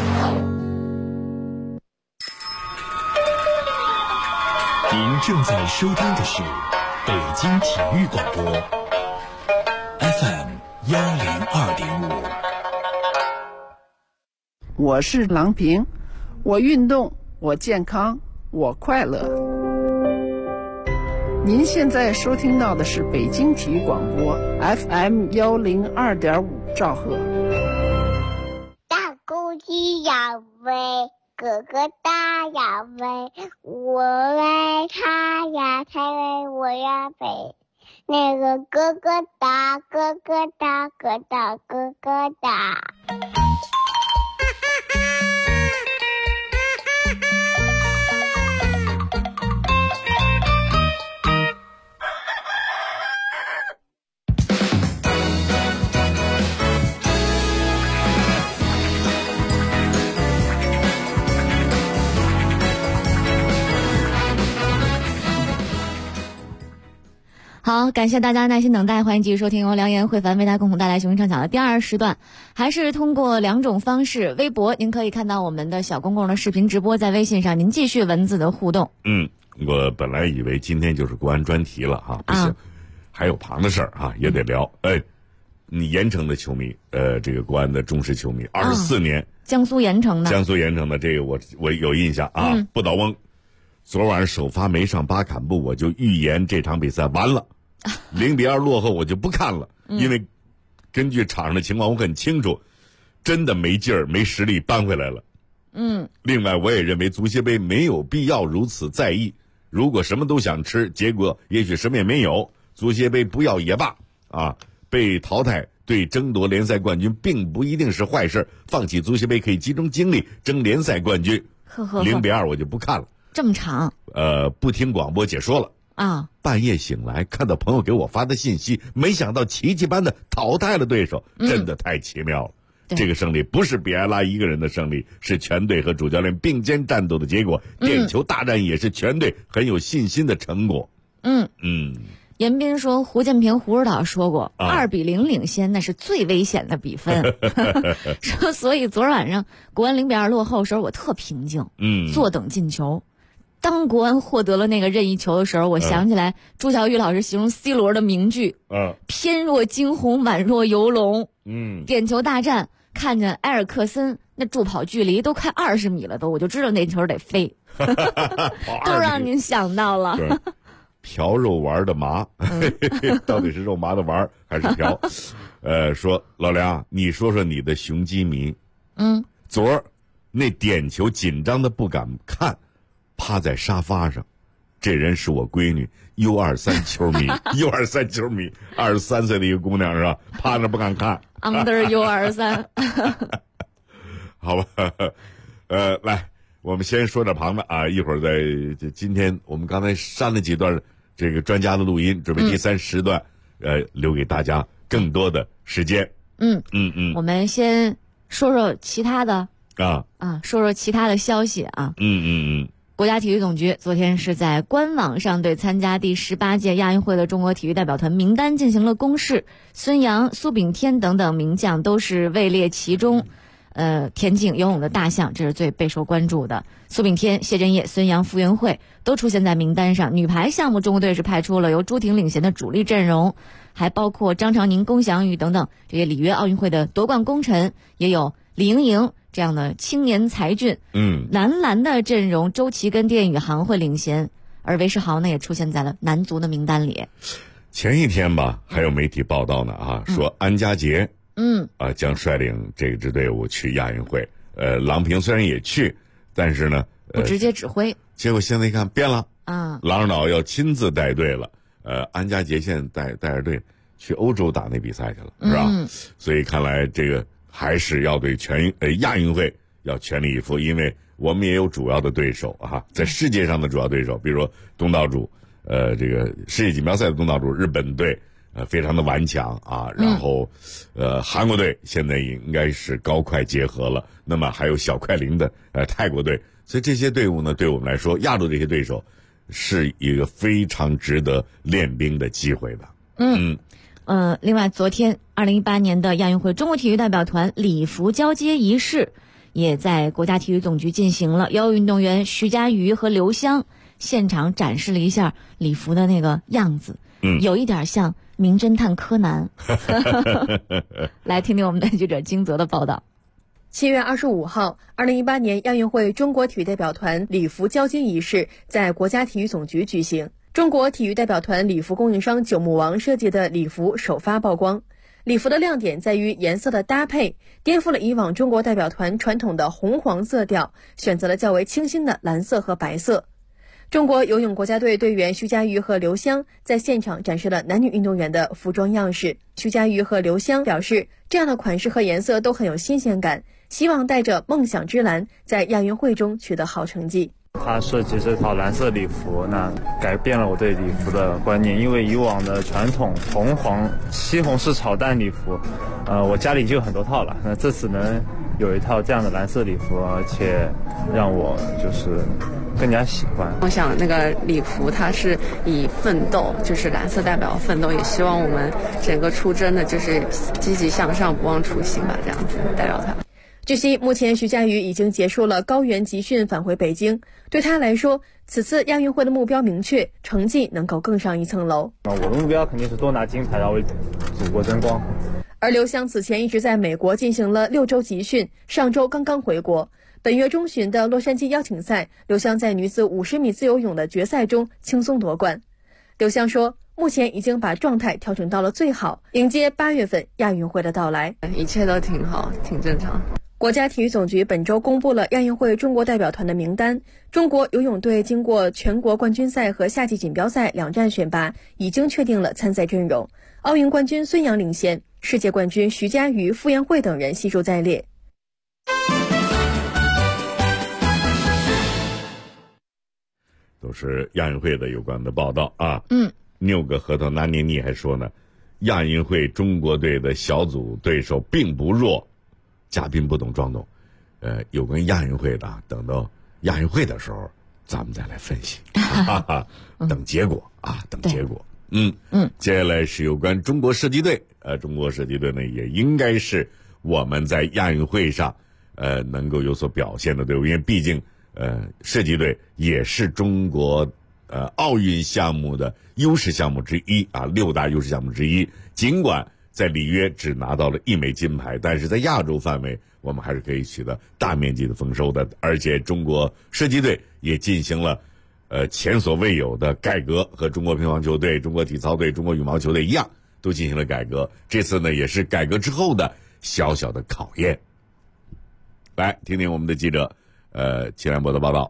您正在收听的是北京体育广播 FM 102.5。 我是郎平，我运动，我健康，我快乐。您现在收听到的是北京体育广播 FM 102.5兆赫。 大公鸡呀喂，哥哥大呀喂，我喂他呀，他喂我呀喂。那个哥哥大，哥哥大，哥大，哥哥大。 好，感谢大家耐心等待，欢迎继续收听由梁岩、慧凡为大家共同带来雄鹰唱响的第2时段，还是通过2种方式，微博您可以看到我们的小公共的视频直播，在微信上您继续文字的互动。 我本来以为今天就是国安专题了哈，不行，还有旁的事儿哈，也得聊。你盐城的球迷，这个国安的忠实球迷，24年， 江苏盐城的这个我有印象啊，不倒翁。昨晚首发没上巴坎布，我就预言这场比赛完了，0-2落后我就不看了，因为根据场上的情况我很清楚，真的没劲儿没实力扳回来了。另外我也认为足协杯没有必要如此在意，如果什么都想吃，结果也许什么也没有，足协杯不要也罢啊，被淘汰对争夺联赛冠军并不一定是坏事，放弃足协杯可以集中精力争联赛冠军。0-2我就不看了。 这么长？ 不听广播解说了啊！ 半夜醒来，看到朋友给我发的信息，没想到奇迹般的淘汰了对手，真的太奇妙了。这个胜利不是比埃拉一个人的胜利，是全队和主教练并肩战斗的结果。点球大战也是全队很有信心的成果。 严斌说，胡建平、胡指导说过，2-0领先那是最危险的比分。说所以昨晚上国安0-2落后的时候，我特平静，坐等进球。当国安获得了那个任意球的时候，我想起来朱晓宇老师形容 C 罗的名句，偏若惊鸿，宛若游龙。点球大战，看见埃尔克森那助跑距离都快20米了，我就知道那球得飞。都让您想到了。 嫖肉丸的麻，到底是肉麻的丸还是嫖？说老梁，你说说你的雄鸡迷。昨儿那点球紧张的不敢看，趴在沙发上，这人是我闺女 U23 球迷，U23 球迷，23岁的一个姑娘是吧？趴着不敢看。 Under U23。 好吧，来，我们先说点旁的啊，一会儿再。今天我们刚才删了几段这个专家的录音，准备第3时段，留给大家更多的时间。 我们先说说其他的说说其他的消息啊。国家体育总局昨天是在官网上对参加第18届亚运会的中国体育代表团名单进行了公示，孙杨、苏炳添等等名将都是位列其中。田径、游泳的大项，这是最备受关注的。苏炳添、谢震业、孙杨、傅园慧都出现在名单上。女排项目，中国队是派出了由朱婷领衔的主力阵容，还包括张常宁、龚翔宇等等这些里约奥运会的夺冠功臣，也有李盈莹这样的青年才俊。男篮的阵容，周琦跟电宇航会领衔，而韦世豪呢也出现在了男足的名单里。 前一天吧，还有媒体报道呢说安家杰。将率领这支队伍去亚运会。郎平虽然也去，但是呢， 不直接指挥。 结果现在一看变了，郎指导要亲自带队了。安家杰现在带着队去欧洲打那比赛去了，是吧？所以看来这个还是要对亚运会要全力以赴，因为我们也有主要的对手在世界上的主要对手，比如说东道主，这个世界锦标赛的东道主日本队。非常的顽强然后，韩国队现在应该是高快结合了，那么还有小快灵的泰国队，所以这些队伍呢，对我们来说，亚洲这些对手是一个非常值得练兵的机会的。 另外，昨天2018年的亚运会中国体育代表团礼服交接仪式也在国家体育总局进行了，由运动员徐嘉余和刘湘现场展示了一下礼服的那个样子，有一点像名侦探柯南。来听听我们的记者金泽的报道。 7月25号，2018年亚运会中国体育代表团礼服交接仪式在国家体育总局举行。中国体育代表团礼服供应商九牧王设计的礼服首发曝光。礼服的亮点在于颜色的搭配，颠覆了以往中国代表团传统的红黄色调，选择了较为清新的蓝色和白色。中国游泳国家队队员徐嘉余和刘湘在现场展示了男女运动员的服装样式。徐嘉余和刘湘表示，这样的款式和颜色都很有新鲜感，希望带着梦想之蓝在亚运会中取得好成绩。 他设计这套蓝色礼服，那改变了我对礼服的观念，因为以往的传统红黄西红柿炒蛋礼服，我家里就有很多套了，那这次能有一套这样的蓝色礼服，而且让我就是更加喜欢。 我想那个礼服它是以奋斗，就是蓝色代表奋斗，也希望我们整个出征的就是积极向上，不忘初心吧，这样子代表它。 据悉，目前徐嘉余已经结束了高原集训，返回北京。对他来说，此次亚运会的目标明确，成绩能够更上一层楼。 我的目标肯定是多拿金牌，然后为祖国争光。 而刘湘此前一直在美国进行了6周集训，上周刚刚回国。本月中旬的洛杉矶邀请赛，刘湘在女子50米自由泳的决赛中轻松夺冠。刘湘说，目前已经把状态调整到了最好，迎接8月份亚运会的到来。 一切都挺好，挺正常。 国家体育总局本周公布了亚运会中国代表团的名单。中国游泳队经过全国冠军赛和夏季锦标赛2站选拔，已经确定了参赛阵容。奥运冠军孙杨领衔，世界冠军徐嘉余、傅园慧等人悉数在列。 都是亚运会的有关的报道啊。拗个核桃拿捏捏还说呢，亚运会中国队的小组对手并不弱。嘉宾不懂装懂，有关亚运会的，等到亚运会的时候，咱们再来分析，等结果啊，等结果。接下来是有关中国射击队，中国射击队呢也应该是我们在亚运会上，能够有所表现的队伍，因为毕竟，射击队也是中国奥运项目的优势项目之一啊，6大优势项目之一，尽管在里约只拿到了1枚金牌，但是在亚洲范围我们还是可以取得大面积的丰收的。而且中国射击队也进行了前所未有的改革，和中国乒乓球队、中国体操队、中国羽毛球队一样，都进行了改革。这次呢也是改革之后的小小的考验。来听听我们的记者齐兰博的报道。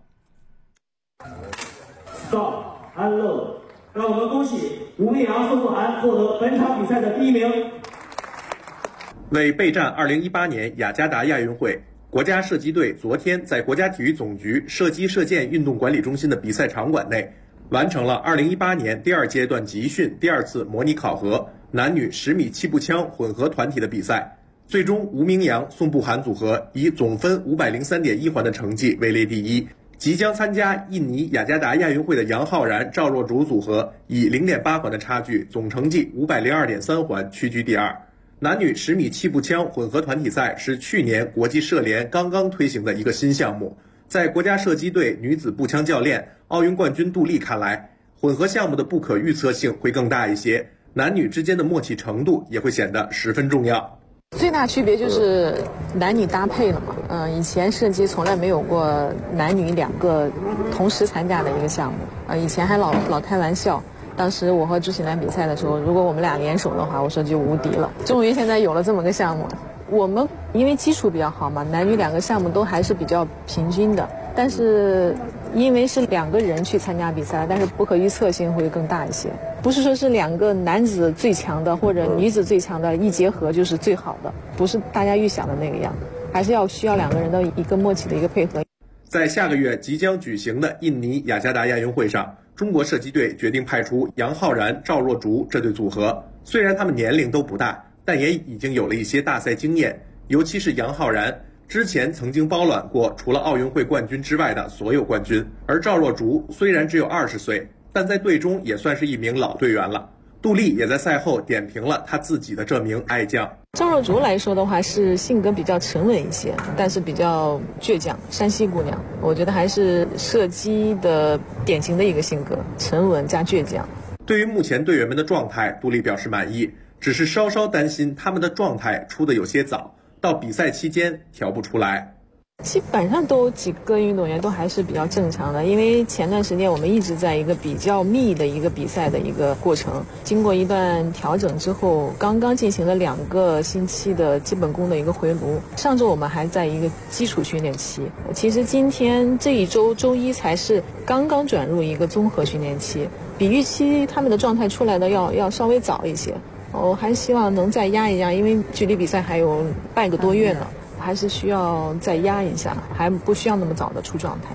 Stop and load， 让我们恭喜吴明阳、宋富涵获得本场比赛的第1名。 为备战2018年雅加达亚运会，国家射击队昨天在国家体育总局射击射箭运动管理中心的比赛场馆内，完成了2018年第2阶段集训第2次模拟考核男女10米气步枪混合团体的比赛。最终，吴明阳、宋富涵组合以总分503.1环的成绩位列第1。 即将参加印尼雅加达亚运会的杨浩然、赵若竹组合以0.8环的差距，总成绩502.3环屈居第2。男女10米气步枪混合团体赛是去年国际射联刚刚推行的一个新项目。在国家射击队女子步枪教练、奥运冠军杜丽看来，混合项目的不可预测性会更大一些，男女之间的默契程度也会显得十分重要。 最大区别就是男女搭配了嘛，以前射击从来没有过男女2个同时参加的一个项目，以前还老开玩笑，当时我和朱喜兰比赛的时候，如果我们俩联手的话，我说就无敌了。终于现在有了这么个项目，我们因为基础比较好嘛，男女2个项目都还是比较平均的，但是因为是2个人去参加比赛，但是不可预测性会更大一些。 不是说是2个男子最强的或者女子最强的一结合就是最好的，不是大家预想的那个样，还是需要2个人的一个默契的一个配合。 在下个月即将举行的印尼雅加达亚运会上，中国射击队决定派出杨浩然、赵若竹这对组合。虽然他们年龄都不大，但也已经有了一些大赛经验，尤其是杨浩然。 之前曾经包揽过除了奥运会冠军之外的所有冠军，而赵若竹虽然只有20岁，但在队中也算是一名老队员了。杜丽也在赛后点评了他自己的这名爱将。 赵若竹来说的话，是性格比较沉稳一些，但是比较倔强，山西姑娘，我觉得还是射击的典型的一个性格，沉稳加倔强。 对于目前队员们的状态，杜丽表示满意，只是稍稍担心他们的状态出得有些早。 到比赛期间调不出来， 基本上都几个运动员都还是比较正常的，因为前段时间我们一直在一个比较密的一个比赛的一个过程，经过一段调整之后，刚刚进行了2个星期的基本功的一个回炉。上周我们还在一个基础训练期，其实今天这一周周一才是刚刚转入一个综合训练期，比预期他们的状态出来的要稍微早一些。 我还希望能再压一压，因为距离比赛还有半个多月呢，还是需要再压一下，还不需要那么早的出状态。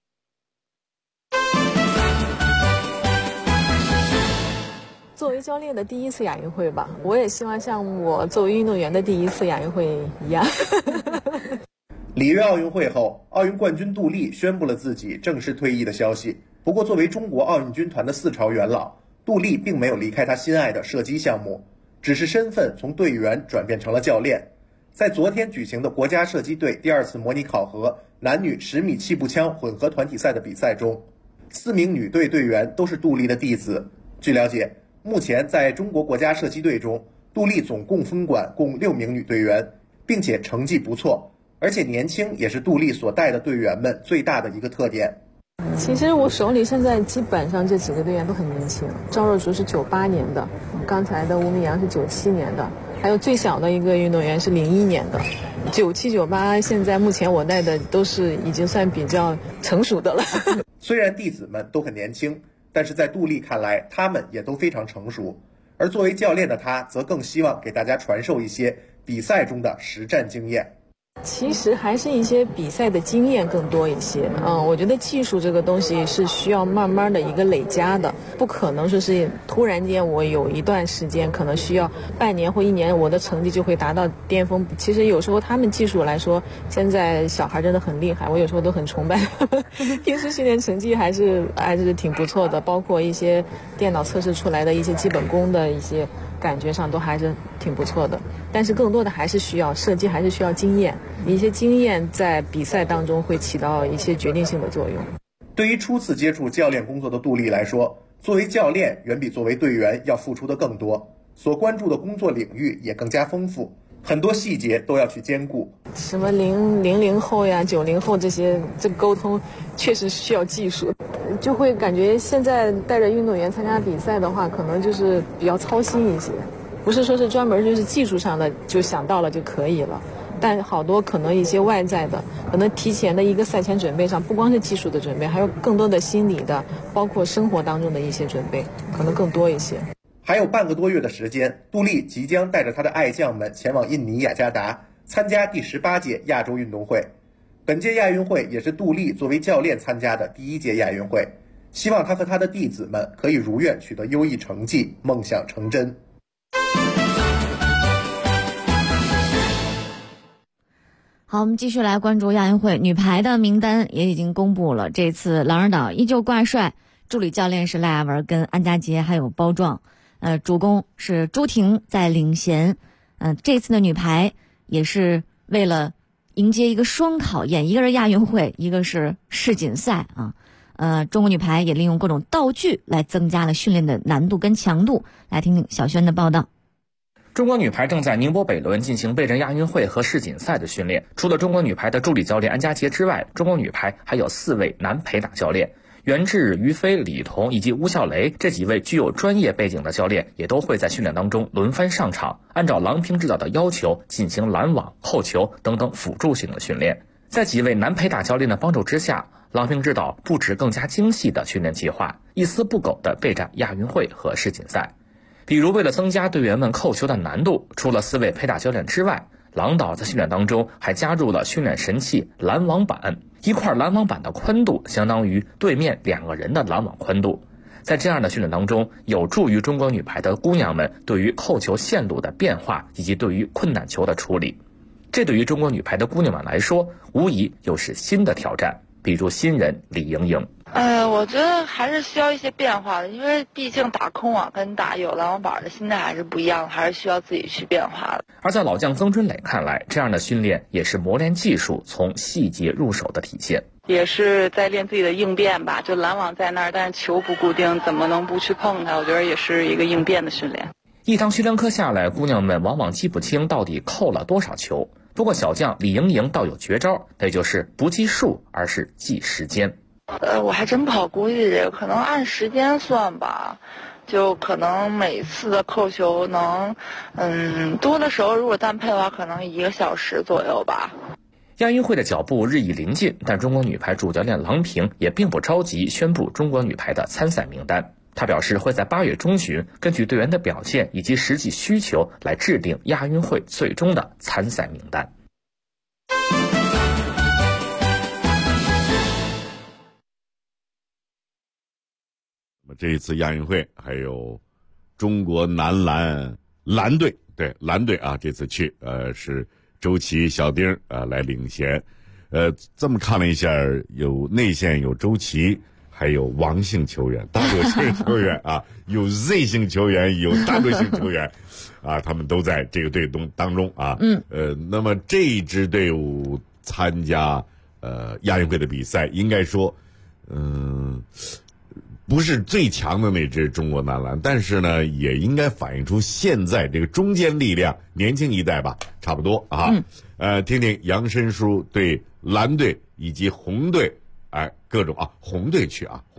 作为教练的第1次亚运会吧，我也希望像我作为运动员的第1次亚运会一样。 里约奥运会后，奥运冠军杜丽宣布了自己正式退役的消息。不过，作为中国奥运军团的4朝元老，杜丽并没有离开她心爱的射击项目，只是身份从队员转变成了教练。在昨天举行的国家射击队第2次模拟考核男女10米气步枪混合团体赛的比赛中，4名女队队员都是杜丽的弟子。据了解，目前在中国国家射击队中，杜丽总共分管共6名女队员，并且成绩不错，而且年轻也是杜丽所带的队员们最大的一个特点。 其实我手里现在基本上这几个队员都很年轻，赵若竹是98年的，刚才的吴明阳是97年的，还有最小的一个运动员是01年的，97、98，现在目前我带的都是已经算比较成熟的了。 虽然弟子们都很年轻，但是在杜丽看来，他们也都非常成熟。而作为教练的他，则更希望给大家传授一些比赛中的实战经验。 其实还是一些比赛的经验更多一些。我觉得技术这个东西是需要慢慢的一个累加的，不可能说是突然间我有一段时间可能需要半年或1年，我的成绩就会达到巅峰。其实有时候他们技术来说，现在小孩真的很厉害，我有时候都很崇拜。平时训练成绩还是挺不错的，包括一些电脑测试出来的一些基本功的一些感觉上都还是挺不错的。但是更多的还是需要射击，还是需要经验，一些经验在比赛当中会起到一些决定性的作用。 对于初次接触教练工作的杜丽来说，作为教练远比作为队员要付出的更多，所关注的工作领域也更加丰富，很多细节都要去兼顾。 什么00后呀、90后这些，这沟通确实需要技术，就会感觉现在带着运动员参加比赛的话，可能就是比较操心一些，不是说是专门就是技术上的就想到了就可以了，但好多可能一些外在的，可能提前的一个赛前准备上，不光是技术的准备，还有更多的心理的，包括生活当中的一些准备，可能更多一些。 还有半个多月的时间，杜丽即将带着他的爱将们前往印尼雅加达参加第18届亚洲运动会。本届亚运会也是杜丽作为教练参加的第1届亚运会，希望他和他的弟子们可以如愿取得优异成绩，梦想成真。 好，我们继续来关注亚运会女排的名单也已经公布了。这次狼儿岛依旧挂帅，助理教练是赖亚文跟安佳杰还有包壮，主攻是朱婷在领衔。这次的女排也是为了迎接一个双考验，一个是亚运会，一个是世锦赛啊。中国女排也利用各种道具来增加了训练的难度跟强度。来听听小轩的报道。 中国女排正在宁波北仑进行备战亚运会和世锦赛的训练。除了中国女排的助理教练安佳杰之外，中国女排还有4位男陪打教练，袁志、于飞、李彤以及吴笑雷这几位具有专业背景的教练也都会在训练当中轮番上场，按照郎平指导的要求进行拦网、扣球等等辅助性的训练。在几位男陪打教练的帮助之下，郎平指导布置更加精细的训练计划，一丝不苟地备战亚运会和世锦赛。比如为了增加队员们扣球的难度，除了4位陪打教练之外，郎导在训练当中还加入了训练神器拦网板。一块拦网板的宽度相当于对面2个人的拦网宽度。在这样的训练当中，有助于中国女排的姑娘们对于扣球线路的变化以及对于困难球的处理。这对于中国女排的姑娘们来说，无疑又是新的挑战。比如新人李盈莹， 我觉得还是需要一些变化的，因为毕竟打空网跟打有拦网板的心态还是不一样的，还是需要自己去变化的。 而在老将曾春蕾看来，这样的训练也是磨练技术、从细节入手的体现， 也是在练自己的应变吧。就拦网在那儿，但是球不固定，怎么能不去碰它？我觉得也是一个应变的训练。 一堂训练课下来，姑娘们往往记不清到底扣了多少球。不过小将李盈莹倒有绝招，那就是不计数，而是计时间。 我还真不好估计这个，可能按时间算吧。就可能每次的扣球能，多的时候如果单配的话，可能1个小时左右吧。 亚运会的脚步日益临近，但中国女排主教练郎平也并不着急宣布中国女排的参赛名单。他表示会在8月中旬根据队员的表现以及实际需求来制定亚运会最终的参赛名单。 这一次亚运会还有中国男篮队，对篮队啊，这次去是周琦、小丁来领衔。 这么看了一下，有内线有周琦，还有王姓球员、W姓球员啊，有 Z 姓球员，有 W 姓球员，啊，他们都在这个队当中啊。那么这一支队伍参加亚运会的比赛，应该说，不是最强的那支中国男篮，但是呢，也应该反映出现在这个中坚力量，年轻一代吧，差不多啊。听听杨申书对蓝队以及红队，各种红队去啊。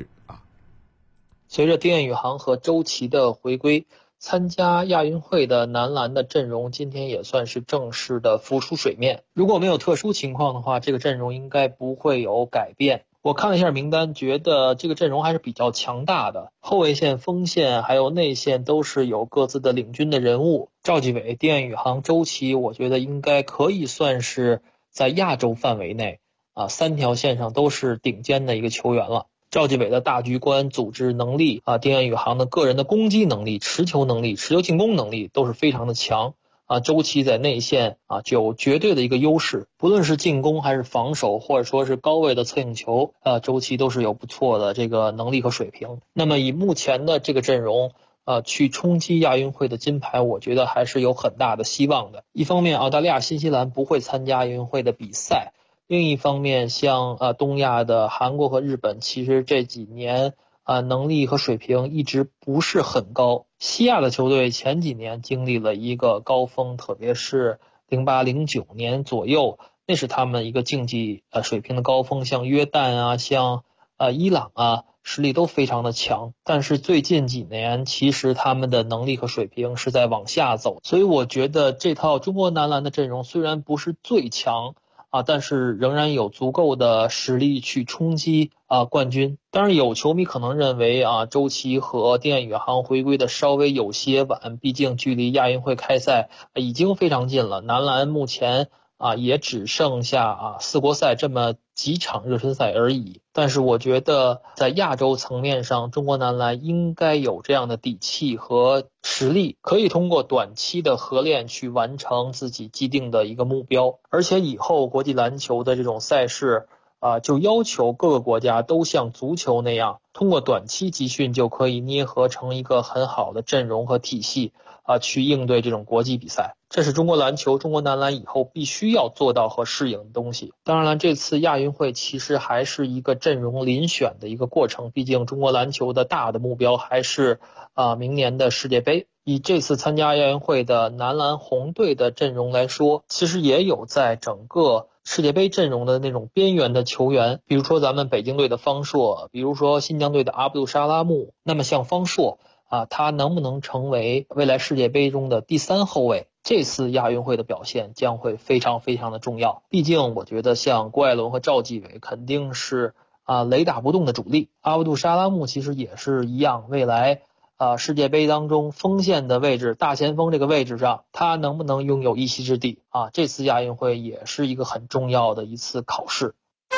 随着丁彦雨航和周琦的回归，参加亚运会的男篮的阵容今天也算是正式的浮出水面。如果没有特殊情况的话，这个阵容应该不会有改变。我看了一下名单，觉得这个阵容还是比较强大的，后卫线、锋线还有内线都是有各自的领军的人物。赵继伟、丁彦雨航、周琦，我觉得应该可以算是在亚洲范围内3条线上都是顶尖的一个球员了。赵继伟的大局观、组织能力丁彦雨航的个人的攻击能力、持球能力、持球进攻能力都是非常的强。周琦在内线就有绝对的一个优势，不论是进攻还是防守，或者说是高位的策应球，周琦都是有不错的这个能力和水平。那么以目前的这个阵容，去冲击亚运会的金牌，我觉得还是有很大的希望的。一方面，澳大利亚、新西兰不会参加亚运会的比赛；另一方面，像东亚的韩国和日本，其实这几年能力和水平一直不是很高。西亚的球队前几年经历了一个高峰，特别是08、09年左右，那是他们一个竞技水平的高峰，像约旦像伊朗实力都非常的强。但是最近几年其实他们的能力和水平是在往下走，所以我觉得这套中国男篮的阵容虽然不是最强但是仍然有足够的实力去冲击冠军。当然有球迷可能认为周琦和丁彦雨航回归的稍微有些晚，毕竟距离亚运会开赛已经非常近了，男篮目前也只剩下4国赛这么几场热身赛而已。但是我觉得在亚洲层面上，中国男篮应该有这样的底气和实力，可以通过短期的合练去完成自己既定的一个目标。而且以后国际篮球的这种赛事就要求各个国家都像足球那样，通过短期集训就可以捏合成一个很好的阵容和体系去应对这种国际比赛。这是中国篮球、中国男篮以后必须要做到和适应的东西。当然了，这次亚运会其实还是一个阵容遴选的一个过程，毕竟中国篮球的大的目标还是明年的世界杯。以这次参加亚运会的男篮红队的阵容来说，其实也有在整个世界杯阵容的那种边缘的球员，比如说咱们北京队的方硕，比如说新疆队的阿卜杜沙拉木。那么像方硕他能不能成为未来世界杯中的第3后卫，这次亚运会的表现将会非常非常的重要。毕竟我觉得像郭艾伦和赵继伟肯定是雷打不动的主力，阿卜杜沙拉木其实也是一样，未来世界杯当中锋线的位置，大前锋这个位置上他能不能拥有一席之地这次亚运会也是一个很重要的一次考试。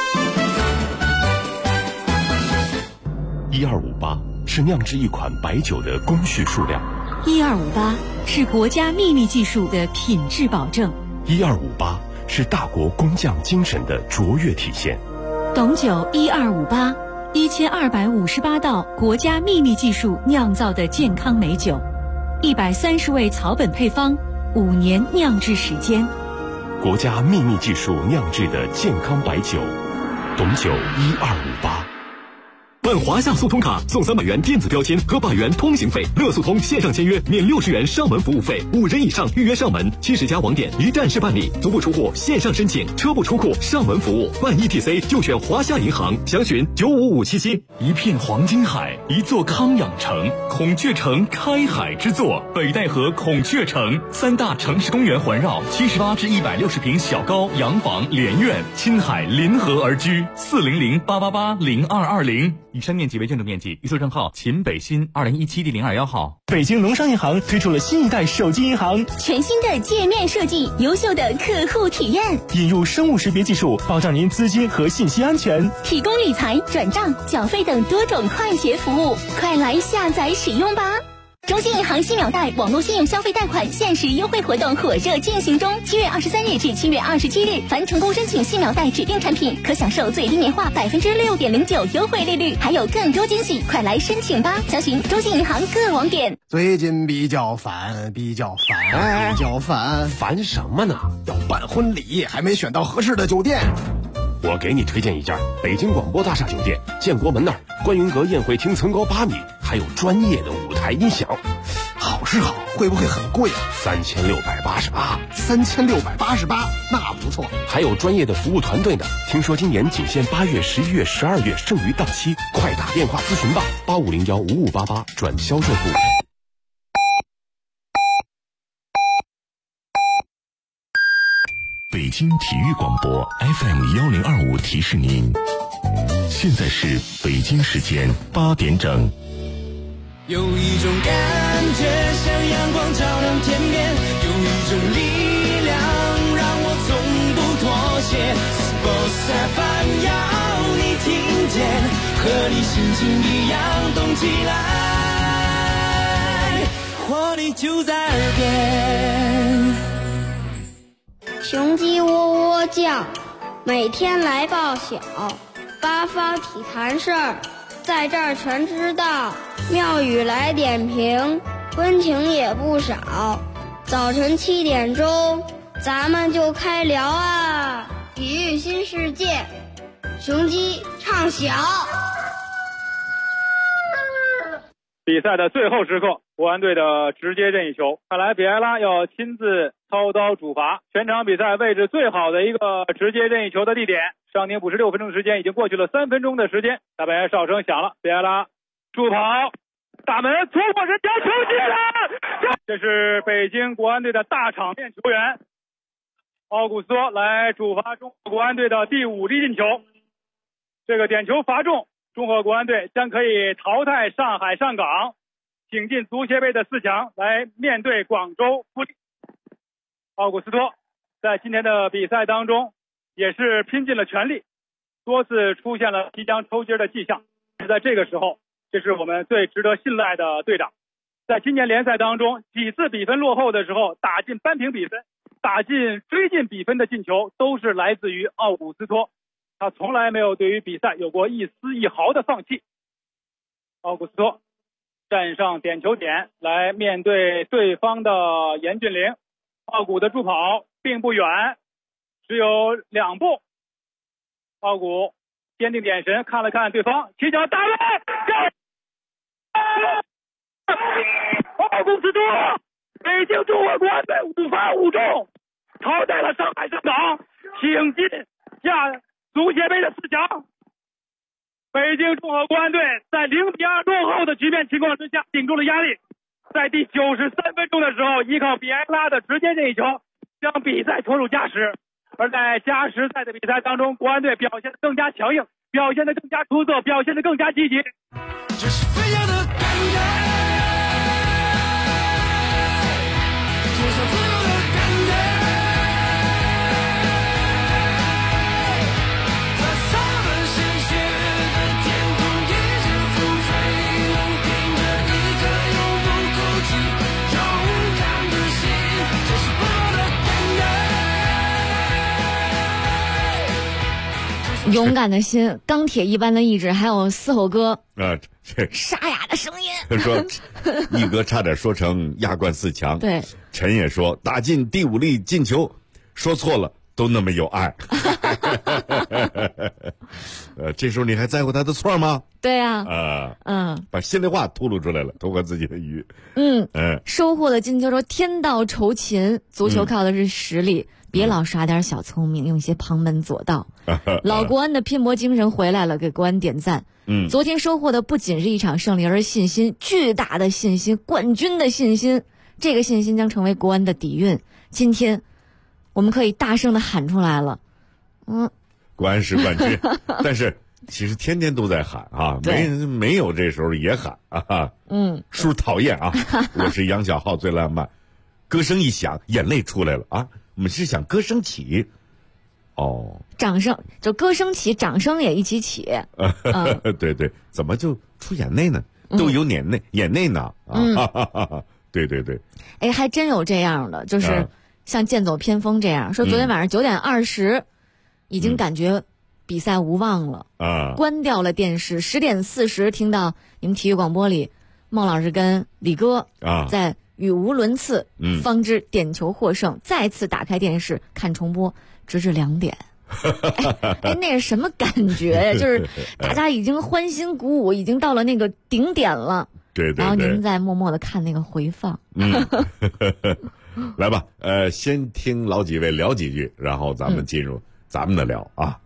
1258是酿制一款白酒的工序数量 ，1258是国家秘密技术的品质保证 ，1258是大国工匠精神的卓越体现。 董酒1258，1258道国家秘密技术酿造的健康美酒，130味草本配方，5年酿制时间， 国家秘密技术酿制的健康白酒，董酒1258。办华夏速通卡送300元电子标签和100元通行费，乐速通线上签约免60元上门服务费，5人以上预约上门，70家网点一站式办理，足不出户线上申请，车不出库上门服务，办 ETC 就选华夏银行，详询95577。一片黄金海，一座康养城，孔雀城开海之作，北戴河孔雀城，3大城市公园环绕，78至160平小高洋房连院，亲海临河而居，400-888-0220。以上面积为建筑面积，预售证号秦北新2017第021号。 北京农商银行推出了新一代手机银行， 全新的界面设计，优秀的客户体验， 引入生物识别技术，保障您资金和信息安全， 提供理财、转账、缴费等多种快捷服务，快来下载使用吧。 中信银行新秒贷网络信用消费贷款限时优惠活动火热进行中，7月23日至7月27日，凡成功申请新秒贷指定产品，可享受最低年化6.09%优惠利率，还有更多惊喜，快来申请吧！详询中信银行各网点。 最近比较烦，烦什么呢？要办婚礼，还没选到合适的酒店。 我给你推荐一家北京广播大厦酒店，建国门那儿，观云阁宴会厅层高8米，还有专业的舞台音响。 好是好，会不会很贵啊 ？3688。 3688，那不错。 还有专业的服务团队呢。听说今年仅限8月、11月、12月，剩余到期，快打电话咨询吧，85015588转销售部。 北京体育广播 FM1025提示您，现在是北京时间8点整。 有一种感觉像阳光照亮天边，有一种力量让我从不妥协。Sports FM 要你听见，和你心情一样动起来，活力就在耳边。 雄鸡喔喔叫，每天来报晓，八方体坛事儿，在这儿全知道。妙语来点评，温情也不少。早晨7点钟，咱们就开聊啊！体育新世界，雄鸡唱响。 比赛的最后时刻，国安队的直接任意球，看来比埃拉要亲自操刀主罚。全场比赛位置最好的一个直接任意球的地点，上庭56分钟的时间，已经过去了3分钟的时间。大本营哨声响了，比埃拉助跑，大门突破人家球进了，这是北京国安队的大场面球员奥古斯托来主罚中国国安队的第5粒进球。这个点球罚中，中国国安队将可以淘汰上海上港，挺进足协杯的4强，来面对广州富力。奥古斯托在今天的比赛当中也是拼尽了全力，多次出现了即将抽筋的迹象。在这个时候，这是我们最值得信赖的队长。在今年联赛当中，几次比分落后的时候打进扳平比分，打进追进比分的进球，都是来自于奥古斯托。他从来没有对于比赛有过一丝一毫的放弃。奥古斯托站上点球点来面对对方的严俊凌，奥古的助跑并不远，只有2步。奥古坚定眼神看了看对方，起脚打门，奥古斯托，北京中国国安队5罚5中，淘汰了上海上港，挺进足协杯的4强。北京中国国安队在0-2落后的局面情况之下，顶住了压力，在第93分钟的时候，依靠比埃拉的直接任意球将比赛拖入加时。而在加时赛的比赛当中，国安队表现得更加强硬，表现得更加出色，表现得更加积极。 这是飞扬的感觉，就像自由的感觉，在洒满鲜血的天空一直风吹，凭着一颗永不哭泣勇敢的心，这是不的感觉。勇敢的心，钢铁一般的意志，还有嘶吼哥沙哑的声音。 说一哥差点说成亚冠4强。 对， 陈也说打进第5粒进球，说错了，都那么有爱。这时候你还在乎他的错吗？ 对呀， 把心里话吐露出来了，通过自己的语。 收获了金球说天道酬勤，足球靠的是实力。别老耍点小聪明，用一些旁门左道。老国安的拼搏精神回来了，给国安点赞。昨天收获的不仅是一场胜利，而是信心，巨大的信心，冠军的信心。这个信心将成为国安的底蕴。今天我们可以大声的喊出来了。 国安是冠军。但是其实天天都在喊啊，没有这时候也喊啊。叔讨厌啊。我是杨小浩最浪漫，歌声一响，眼泪出来了啊。我们是想歌声起， 掌声就歌声起，掌声也一起起。 对对，怎么就出眼泪呢？ 都有眼泪呢啊！对对对， 哎，还真有这样的，就是像剑走偏锋这样说，昨天晚上9点20，已经感觉比赛无望了啊，关掉了电视。10点40听到你们体育广播里，孟老师跟李哥在语无伦次，方知点球获胜，再次打开电视看重播，直至2点。哎，那是什么感觉呀？就是大家已经欢欣鼓舞，已经到了那个顶点了。 对， 然后您再默默的看那个回放。 来吧，先听老几位聊几句，然后咱们进入咱们的聊啊。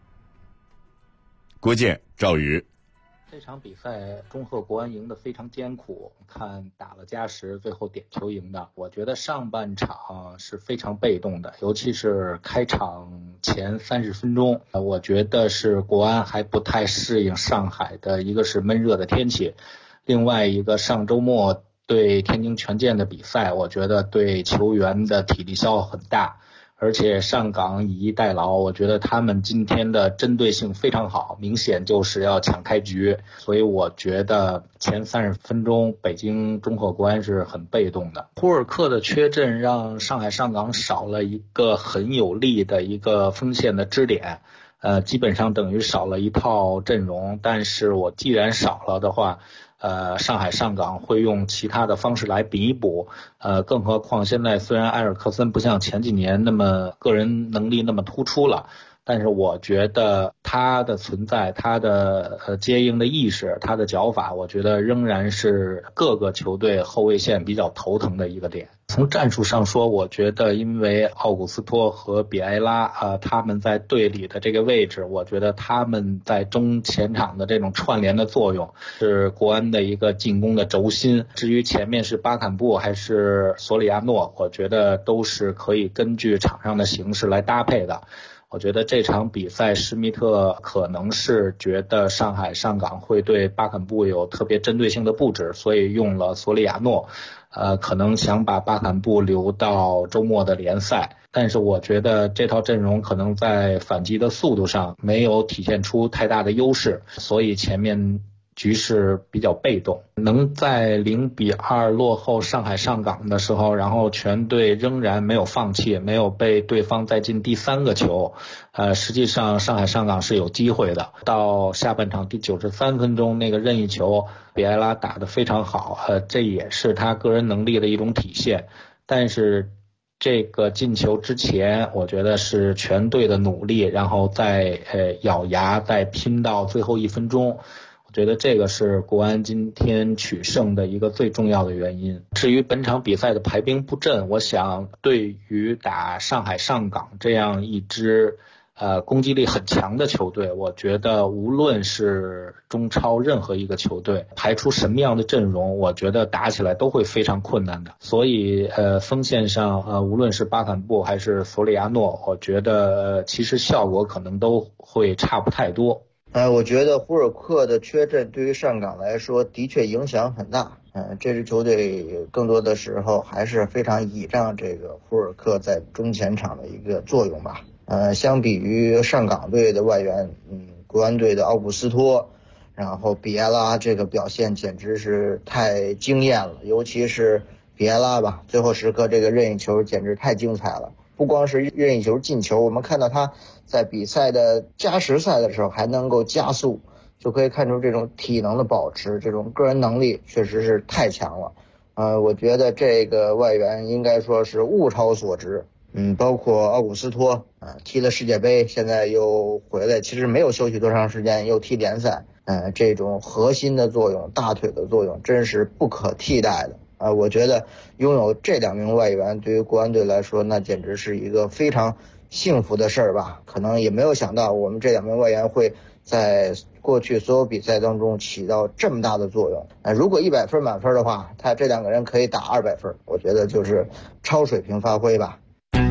郭健、赵宇。 这场比赛中赫国安赢得非常艰苦，看打了加时，最后点球赢的。我觉得上半场是非常被动的，尤其是开场前30分钟，我觉得是国安还不太适应上海的，一个是闷热的天气，另外一个上周末对天津权健的比赛，我觉得对球员的体力消耗很大。而且上港以逸待劳，我觉得他们今天的针对性非常好，明显就是要抢开局，所以我觉得前30分钟北京中赫国安是很被动的。胡尔克的缺阵让上海上港少了一个很有力的一个锋线的支点，基本上等于少了一套阵容，但是我既然少了的话，上海上港会用其他的方式来弥补，更何况现在虽然埃尔克森不像前几年那么个人能力那么突出了，但是我觉得他的存在，他的接应的意识，他的脚法，我觉得仍然是各个球队后卫线比较头疼的一个点。从战术上说，我觉得因为奥古斯托和比埃拉他们在队里的这个位置，我觉得他们在中前场的这种串联的作用是国安的一个进攻的轴心。至于前面是巴坎布还是索里亚诺，我觉得都是可以根据场上的形势来搭配的。我觉得这场比赛施密特可能是觉得上海上港会对巴坎布有特别针对性的布置，所以用了索里亚诺，可能想把巴坎布留到周末的联赛。但是我觉得这套阵容可能在反击的速度上没有体现出太大的优势，所以前面局势比较被动。能在0-2落后上海上港的时候，然后全队仍然没有放弃，没有被对方再进第3个球，实际上上海上港是有机会的。到下半场第93分钟那个任意球，比埃拉打得非常好，这也是他个人能力的一种体现。但是这个进球之前，我觉得是全队的努力，然后再咬牙再拼到最后1分钟。我觉得这个是国安今天取胜的一个最重要的原因。至于本场比赛的排兵布阵，我想对于打上海上港这样一支攻击力很强的球队，我觉得无论是中超任何一个球队排出什么样的阵容，我觉得打起来都会非常困难的。所以锋线上无论是巴坎布还是索里亚诺，我觉得其实效果可能都会差不太多。 我觉得胡尔克的缺阵对于上港来说的确影响很大。这支球队更多的时候还是非常倚仗这个胡尔克在中前场的一个作用吧。相比于上港队的外援，国安队的奥古斯托，然后比埃拉这个表现简直是太惊艳了，尤其是比埃拉吧，最后时刻这个任意球简直太精彩了。不光是任意球进球，我们看到他在比赛的加时赛的时候还能够加速，就可以看出这种体能的保持，这种个人能力确实是太强了。我觉得这个外援应该说是物超所值。包括奥古斯托踢了世界杯，现在又回来，其实没有休息多长时间，又踢联赛，这种核心的作用，大腿的作用真是不可替代的。我觉得拥有这2名外援对于国安队来说，那简直是一个非常幸福的事儿吧。可能也没有想到我们这2名外援会在过去所有比赛当中起到这么大的作用。如果100分满分的话，他这2个人可以打200分，我觉得就是超水平发挥吧。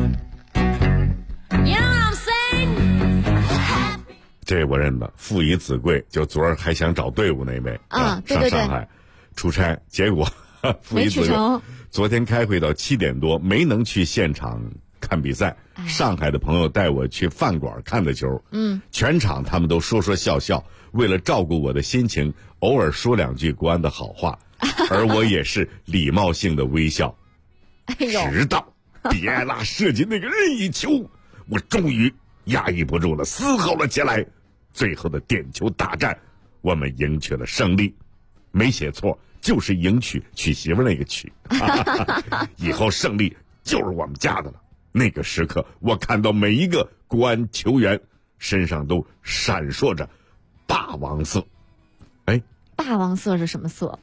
这我认得，父以子贵，就昨儿还想找队伍那位对对对， 上上海出差，结果父以子贵昨天开会到7点多没能去现场看比赛。上海的朋友带我去饭馆看的球，全场他们都说说笑笑，为了照顾我的心情， 偶尔说2句国安的好话，而我也是礼貌性的微笑。直到比埃拉射进那个任意球，我终于压抑不住了，嘶吼了起来。最后的点球大战，我们赢取了胜利，没写错，就是迎娶媳妇那个娶。以后胜利就是我们家的了。那个时刻，我看到每一个国安球员身上都闪烁着霸王色。哎， 霸王色是什么色？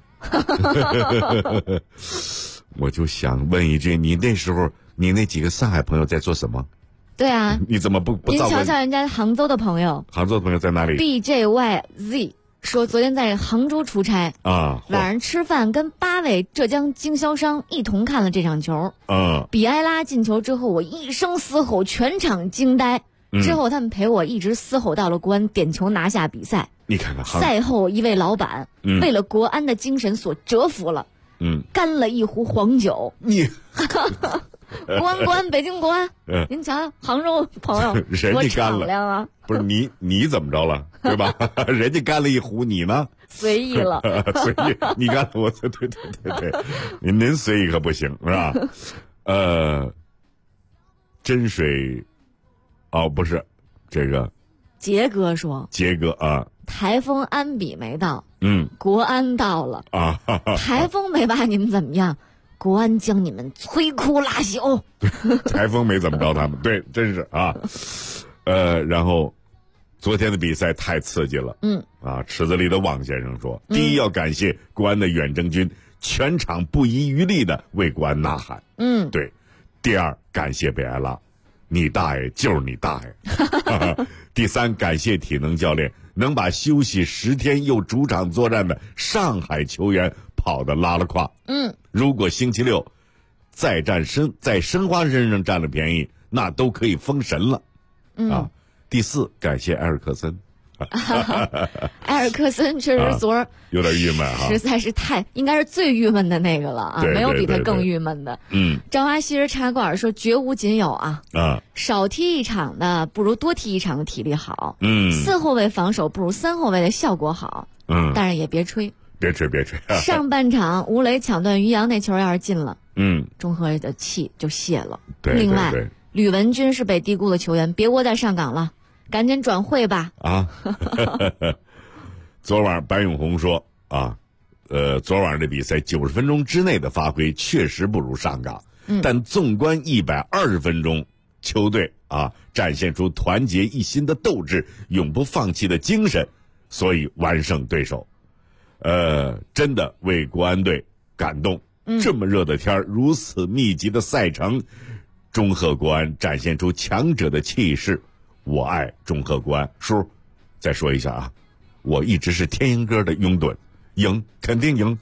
我就想问一句，你那时候你那几个上海朋友在做什么？ 对啊， 你怎么不您瞧瞧人家杭州的朋友。 杭州的朋友在哪里 ？BJYZ 说昨天在杭州出差啊， 晚上吃饭跟8位浙江经销商一同看了这场球。比埃拉进球之后，我一声嘶吼，全场惊呆。之后他们陪我一直嘶吼到了国安点球拿下比赛。 你看看， 赛后一位老板为了国安的精神所折服了，干了一壶黄酒。 你。 国安，北京国安，您瞧，杭州朋友多敞亮啊！ 不是你怎么着了，对吧？人家干了一壶，你呢？ 随意了， 随意，你干了我，对，您随意可不行，是吧？真水，哦，不是，这个杰哥说， 杰哥啊， 台风安比没到，国安到了啊， 台风没把你们怎么样？国安将你们摧枯拉朽。 台风没怎么着他们，对，真是啊。然后昨天的比赛太刺激了，池子里的王先生说，第一要感谢国安的远征军，全场不遗余力的为国安呐喊，对。第二，感谢北埃拉，你大爷就是你大爷。第三，感谢体能教练，能把休息10天又主场作战的上海球员跑得拉了胯。如果星期六在申花身上占了便宜，那都可以封神了。第四，感谢埃尔克森。 埃尔克森确实昨儿有点郁闷哈， 实在是应该是最郁闷的那个了啊，没有比他更郁闷的。张华西儿茶馆说绝无仅有啊，少踢一场的不如多踢一场的体力好，4后卫防守不如3后卫的效果好，但是也别吹。 别吹！ 上半场吴磊抢断于洋那球要是进了，中赫的气就泄了。另外，吕文君是被低估的球员，别窝在上港了，赶紧转会吧。 昨晚白永红说昨晚的比赛90分钟之内的发挥确实不如上港，但纵观120分钟，球队展现出团结一心的斗志，永不放弃的精神，所以完胜对手。真的为国安队感动。这么热的天，如此密集的赛程，中赫国安展现出强者的气势。我爱中赫国安。叔，再说一下啊，我一直是天鹰哥的拥趸，赢肯定赢。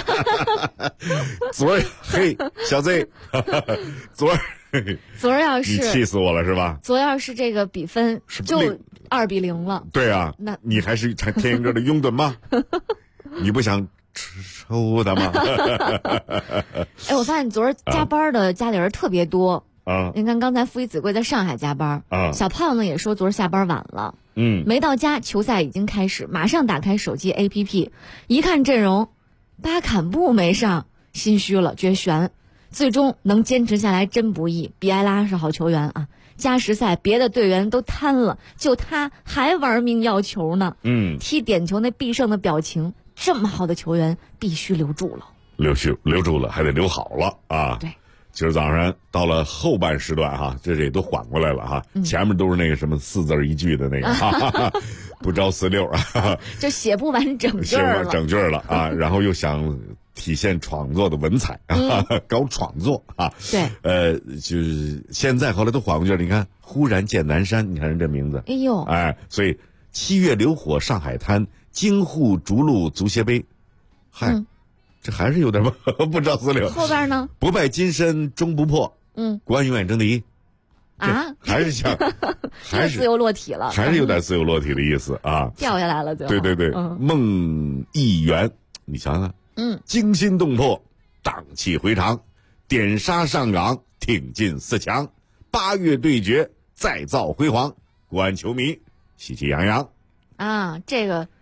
昨儿小 Z， 昨儿要是你气死我了是吧？ 昨儿要是这个比分就2-0了。 对啊，那你还是天鹰哥的拥趸吗？你不想抽他吗？ 我发现昨儿加班的家里人特别多啊！你看刚才父一子贵在上海加班啊，小胖呢也说昨儿下班晚了，没到家，球赛已经开始，马上打开手机 APP， 一看阵容，巴坎布没上，心虚了，觉悬。最终能坚持下来真不易，比埃拉是好球员啊。加时赛别的队员都瘫了，就他还玩命要球呢。踢点球那必胜的表情。这么好的球员必须留住了， 留住了，还得留好了啊！ 对， 今儿早上到了后半时段这也都缓过来了哈，前面都是那个什么4字一句的那个，不着四六啊， 就写不完整句了， 整句了啊，然后又想体现创作的文采搞创作啊， 对， 就是现在后来都缓过去了，你看忽然见南山，你看人这名字，所以7月流火上海滩。京沪逐鹿足协杯，这还是有点不着四六。 后边呢？ 不败金身终不破，国安永远争第一啊！ 还是像，还是自由落体了， 还是有点自由落体的意思啊！ 掉下来了就。 对，梦一圆，你想想，惊心动魄，荡气回肠，点杀上港，挺进4强，8月对决再造辉煌，国安球迷喜气洋洋啊！这个。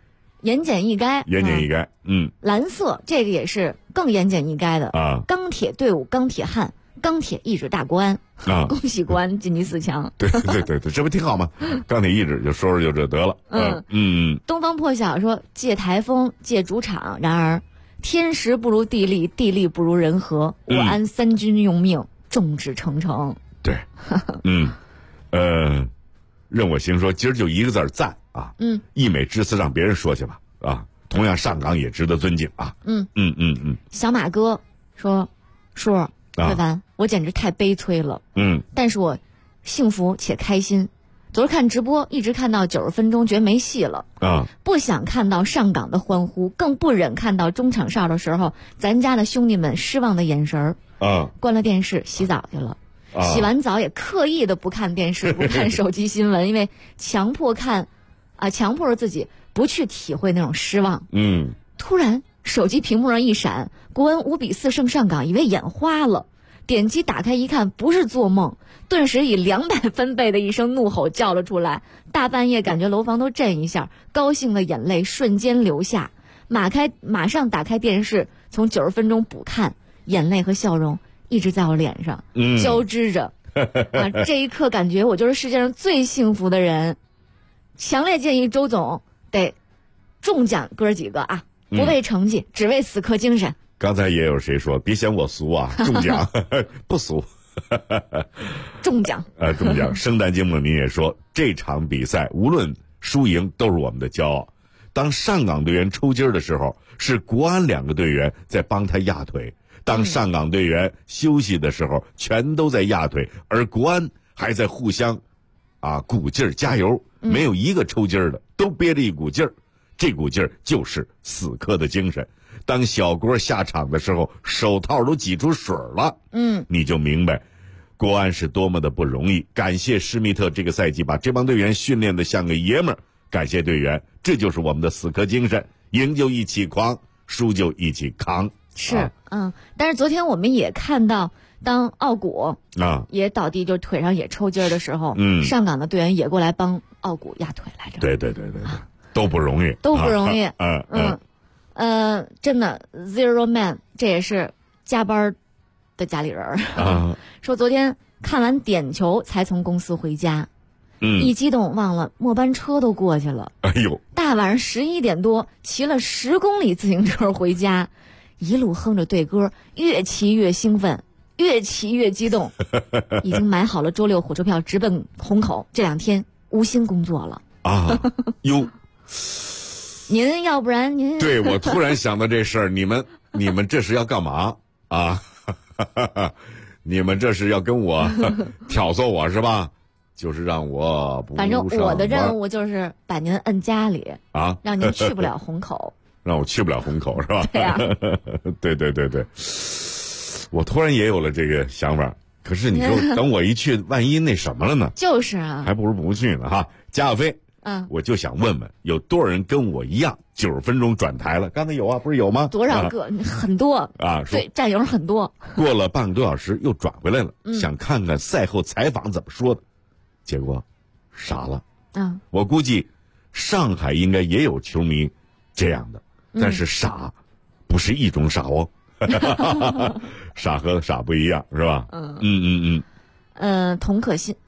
言简意赅， 言简意赅。 蓝色这个也是更言简意赅的啊。 钢铁队伍，钢铁汉，钢铁意志大国安啊！ 恭喜国安晋级4强。 对，这不挺好吗？钢铁意志就说就这得了。 东方破晓说借台风借主场，然而天时不如地利，地利不如人和，国安3军用命，众志成城。 对，任我行说今儿就一个字赞啊。溢美之词让别人说去吧啊。同样上岗也值得尊敬啊。 小马哥说叔非凡，我简直太悲催了。但是我幸福且开心。昨儿看直播一直看到90分钟，觉得没戏了啊！不想看到上岗的欢呼，更不忍看到中场哨的时候咱家的兄弟们失望的眼神儿啊！ 关了电视洗澡去了。洗完澡也刻意的不看电视，不看手机新闻，因为强迫着自己不去体会那种失望。突然手机屏幕上一闪，国安5比4胜上港，以为眼花了，点击打开一看，不是做梦，顿时以200分贝的一声怒吼叫了出来。大半夜感觉楼房都震一下，高兴的眼泪瞬间流下，马上打开电视，从90分钟补看，眼泪和笑容一直在我脸上交织着。这一刻感觉我就是世界上最幸福的人。强烈建议周总得中奖哥几个啊，不为成绩，只为死磕精神。 刚才也有谁说别嫌我俗啊，中奖不俗。 中奖中奖。圣诞节目您也说这场比赛无论输赢都是我们的骄傲。当上港队员抽筋的时候，是国安2个队员在帮他压腿；当上港队员休息的时候，全都在压腿，而国安还在互相鼓劲儿加油，没有一个抽筋的，都憋着一股劲儿。这股劲儿就是死磕的精神。当小郭下场的时候，手套都挤出水了，你就明白国安是多么的不容易。感谢施密特这个赛季把这帮队员训练得像个爷们儿，感谢队员，这就是我们的死磕精神，赢就一起狂，输就一起扛。 是，但是昨天我们也看到，当奥古也倒地，就腿上也抽筋的时候，上港的队员也过来帮奥古压腿来着。 对，都不容易， 都不容易。真的 Zero Man 这也是加班的家里人说昨天看完点球才从公司回家，一激动忘了末班车都过去了。 哎呦， 大晚上11点多骑了10公里自行车回家，一路哼着队歌，越骑越兴奋，越骑越激动。已经买好了周6火车票直奔虹口，这2天无心工作了哟。 您要不然您对，我突然想到这事儿，你们这是要干嘛啊？你们这是要跟我挑唆我是吧？就是让我不反正我的任务就是把您摁家里让您去不了虹口。 让我去不了虹口是吧？ 对呀。 对，我突然也有了这个想法。可是你说等我一去，万一那什么了呢？ 就是啊， 还不如不去呢哈。加小飞。我就想问问，有多少人跟我一样90分钟转台了？刚才有不是有吗？ 多少个？很多对，战友很多。 过了半个多小时又转回来了，想看看赛后采访怎么说的，结果傻了。我估计上海应该也有球迷这样的，但是傻不是一种傻哦，傻和傻不一样是吧？童可欣，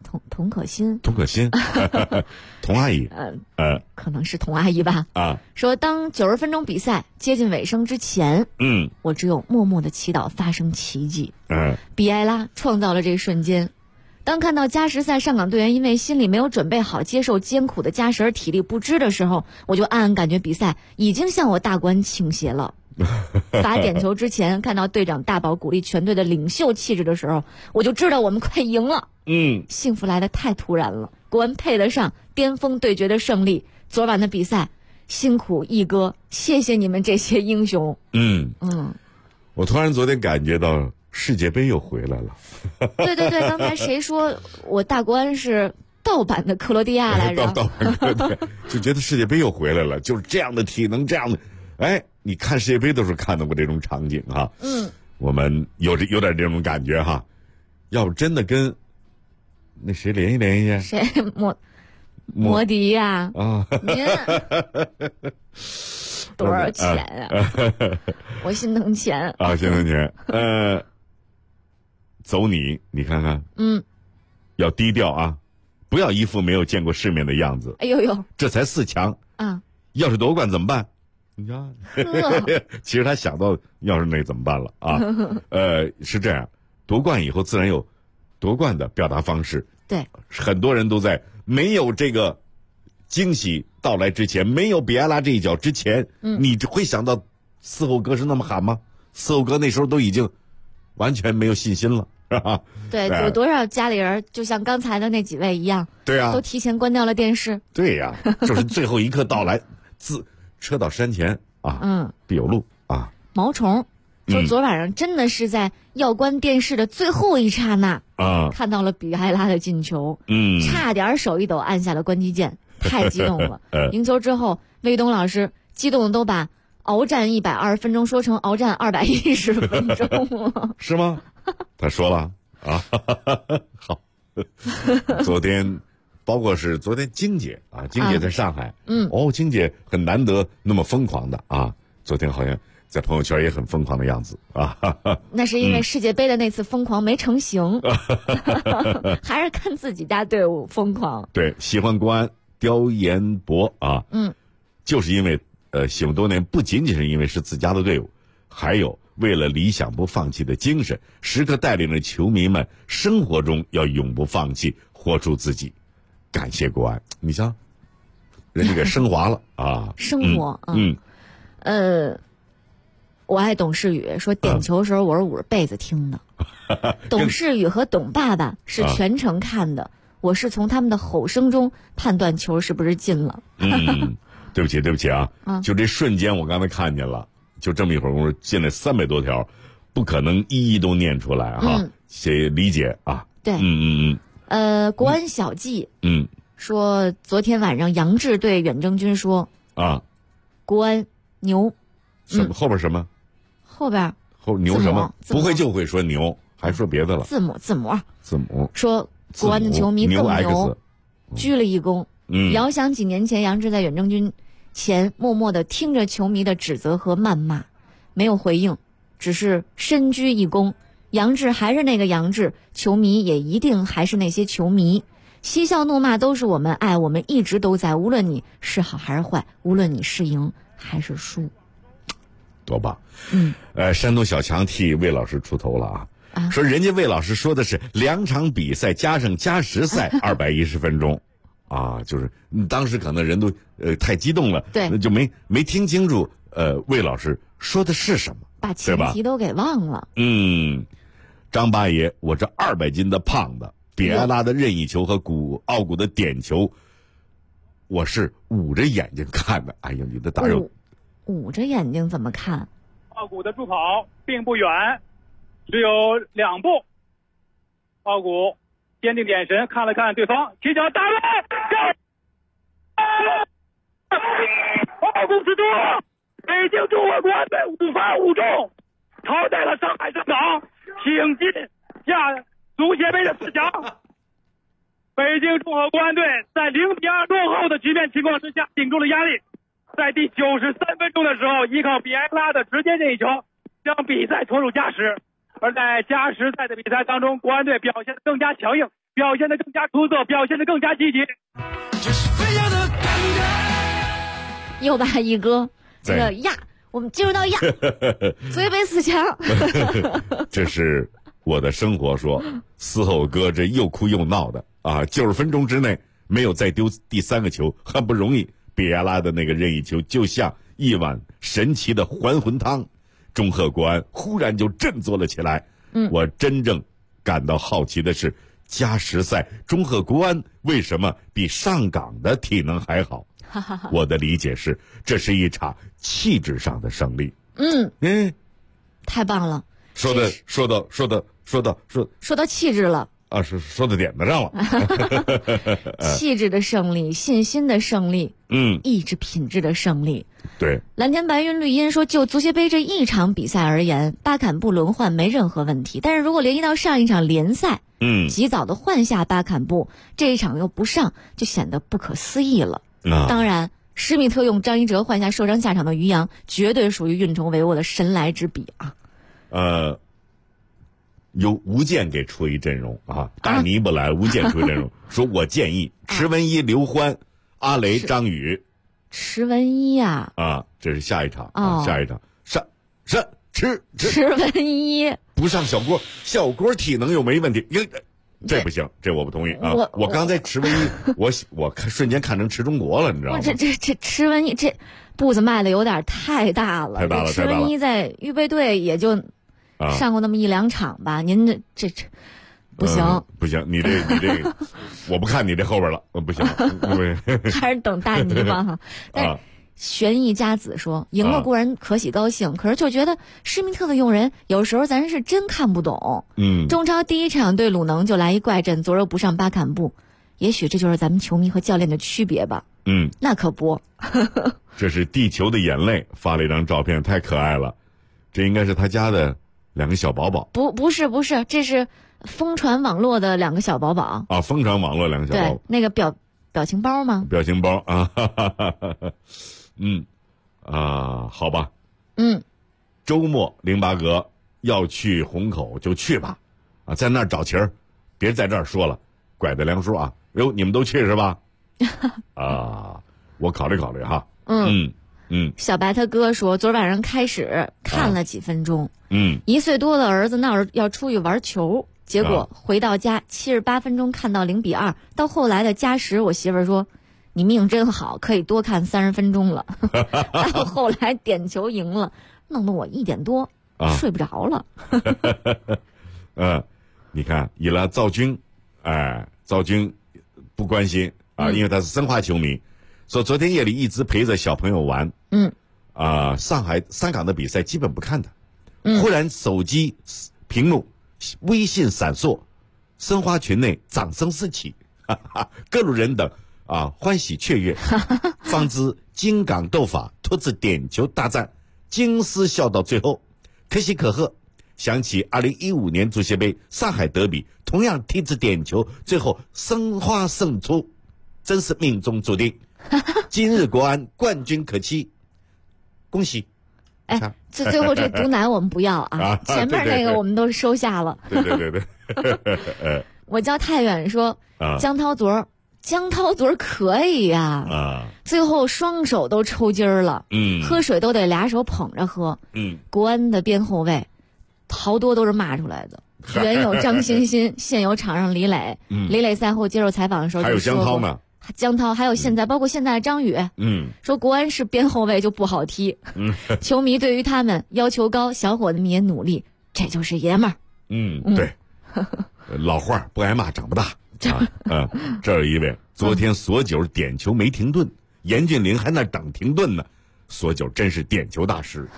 童阿姨， 可能是童阿姨吧。说当90分钟比赛接近尾声之前，我只有默默的祈祷发生奇迹。比埃拉创造了这一瞬间。当看到加时赛上港队员因为心里没有准备好接受艰苦的加时而体力不支的时候，我就暗暗感觉比赛已经向我大国安倾斜了。罚点球之前看到队长大宝鼓励全队的领袖气质的时候，我就知道我们快赢了。幸福来得太突然了，国安配得上巅峰对决的胜利。昨晚的比赛辛苦一哥，谢谢你们这些英雄。 我突然昨天感觉到世界杯又回来了。 对，刚才谁说我大国安是盗版的克罗地亚来着？ 盗版就觉得世界杯又回来了，就是这样的体能，这样的。你看世界杯都是看到过这种场景哈。我们有点这种感觉哈。要不真的跟那谁联系联系？ 谁摩的呀。您多少钱啊？我心疼钱啊，心疼钱。走你看看，要低调啊，不要一副没有见过世面的样子。 哎呦呦， 这才4强啊！ 要是夺冠怎么办？你看，其实他想到要是那怎么办了啊？是这样，夺冠以后自然有夺冠的表达方式。 对， 很多人都在没有这个惊喜到来之前，没有比埃拉这一脚之前，你会想到伺候哥是那么喊吗？伺候哥那时候都已经完全没有信心了，是吧？ 对，有多少家里人就像刚才的那几位一样， 对啊， 都提前关掉了电视。 对呀，就是最后一刻到来，车到山前啊，必有路啊。 毛虫说昨晚上真的是在要关电视的最后一刹那看到了比埃拉的进球，差点手一抖按下了关机键，太激动了。赢球之后，魏东老师激动的都把鏖战120分钟说成鏖战210分钟了。 是吗？他说了啊，好。昨天包括是昨天晶姐啊，晶姐在上海，晶姐很难得那么疯狂的啊，昨天好像在朋友圈也很疯狂的样子啊。 那是因为世界杯的那次疯狂没成型，还是看自己家队伍疯狂。 对，喜欢国安刁彦博啊，就是因为喜欢多年，不仅仅是因为是自家的队伍，还有为了理想不放弃的精神，时刻带领着球迷们生活中要永不放弃，活出自己。感谢国安，你瞧，人家给升华了啊！ 生活，我爱董事宇说点球时候我是捂着被子听的，董事宇和董爸爸是全程看的，我是从他们的吼声中判断球是不是进了。 对不起啊，就这瞬间我刚才看见了，就这么一会儿功夫进了300多条，不可能一一都念出来哈，谁理解啊？ 对，国安小季，说昨天晚上杨志对远征军说啊，国安牛， 什么后边什么？ 后边牛什么？不会就会说牛，还说别的了。 字母说国安的球迷更牛， 鞠了一躬。遥想几年前，杨志在远征军前默默地听着球迷的指责和谩骂，没有回应，只是深鞠一躬。杨志还是那个杨志，球迷也一定还是那些球迷，嬉笑怒骂都是我们爱，我们一直都在，无论你是好还是坏，无论你是赢还是输。 多棒！山东小强替魏老师出头了啊！说人家魏老师说的是2场比赛加上加时赛210分钟，啊，就是当时可能人都太激动了， 对， 那就没听清楚魏老师说的是什么， 把前提都给忘了。 张八爷，我这200斤的胖子，比埃拉的任意球和奥古的点球，我是捂着眼睛看的。哎呀，你的大肉！ 捂着眼睛怎么看？ 奥古的助跑并不远，只有2步。奥古坚定眼神看了看对方，起脚打门，奥古斯多，北京中国国安队5发5中，淘汰了上海上港，挺进下足协杯的4强。北京中国国安队在0-2落后的局面情况之下，顶住了压力。在第93分钟的时候，依靠比埃拉的直接任意球，将比赛拖入加时。而在加时赛的比赛当中，国安队表现得更加强硬，表现得更加出色，表现得更加积极。 又把一哥这个我们进入到足协杯4强。 这是我的生活说，伺候哥这又哭又闹的啊！90分钟之内没有再丢第3个球，很不容易。比埃拉的那个任意球就像一碗神奇的还魂汤，中赫国安忽然就振作了起来。我真正感到好奇的是，加时赛中赫国安为什么比上港的体能还好？我的理解是，这是一场气质上的胜利。 太棒了！ 说到气质了啊，是说到点子上了。 气质的胜利，信心的胜利，意志品质的胜利。 对， 蓝天白云绿荫说，就足协杯这一场比赛而言，巴坎布轮换没任何问题。但是如果联系到上一场联赛，及早的换下巴坎布，这一场又不上，就显得不可思议了。当然，施密特用张一哲换下受伤下场的于洋，绝对属于运筹帷幄的神来之笔啊。 由吴健给出一阵容啊，大尼不来，吴健出一阵容，说我建议池文一、刘欢、阿雷、张宇。 池文一呀！ 这是下一场，下一场上池文一不上小郭，小郭体能又没问题，这不行，这我不同意啊！我刚才池文一，我瞬间看成池中国了，你知道吗？ 这池文一这步子迈的有点太大了，池文一在预备队也就上过那么1-2场吧，您这不行， 不行，你这我不看你这后边了，不行， 还是等大泥吧哈。但玄逸家子说，赢了固然可喜高兴，可是就觉得施密特的用人有时候咱是真看不懂。中超第一场对鲁能就来一怪阵，左右不上巴坎布，也许这就是咱们球迷和教练的区别吧。那可不。 这是地球的眼泪发了一张照片，太可爱了，这应该是他家的2个小宝宝。 不是，这是疯传网络的2个小宝宝啊！疯传网络2个小宝宝， 对，那个表情包吗？ 表情包啊，好吧。周末08哥要去虹口就去吧，在那儿找齐儿，别在这儿说了，拐子梁叔啊，你们都去是吧？我考虑考虑哈。 小白他哥说，昨晚上开始看了几分钟，1岁多的儿子闹着要出去玩球。结果回到家78分钟看到0-2，到后来的加时，我媳妇儿说你命真好，可以多看30分钟了。到后来点球赢了，弄得我1点多睡不着了。 你看以了赵军，赵军不关心因为他是申花球迷，说昨天夜里一直陪着小朋友玩。上海三港的比赛基本不看的。忽然手机屏幕微信闪烁，申花群内掌声四起，各路人等欢喜雀跃，方知金港斗法托至点球大战，金丝笑到最后，可喜可贺。想起2015年足协杯上海德比，同样踢至点球，最后申花胜出，真是命中注定。今日国安冠军可期，恭喜！ 最后这毒奶我们不要啊，前面那个我们都收下了。 对。 我叫太远说，江涛昨儿可以呀，最后双手都抽筋儿了，喝水都得2手捧着喝。国安的边后卫好多都是骂出来的，原有张欣欣，现有场上李磊。李磊赛后接受采访的时候还有江涛呢。 江涛还有包括现在的张宇，说国安是边后卫就不好踢，球迷对于他们要求高，小伙子们也努力，这就是爷们儿。 对，老话不挨骂长不大。这儿一位昨天索九点球没停顿，严俊凌还那等停顿呢，索九真是点球大师。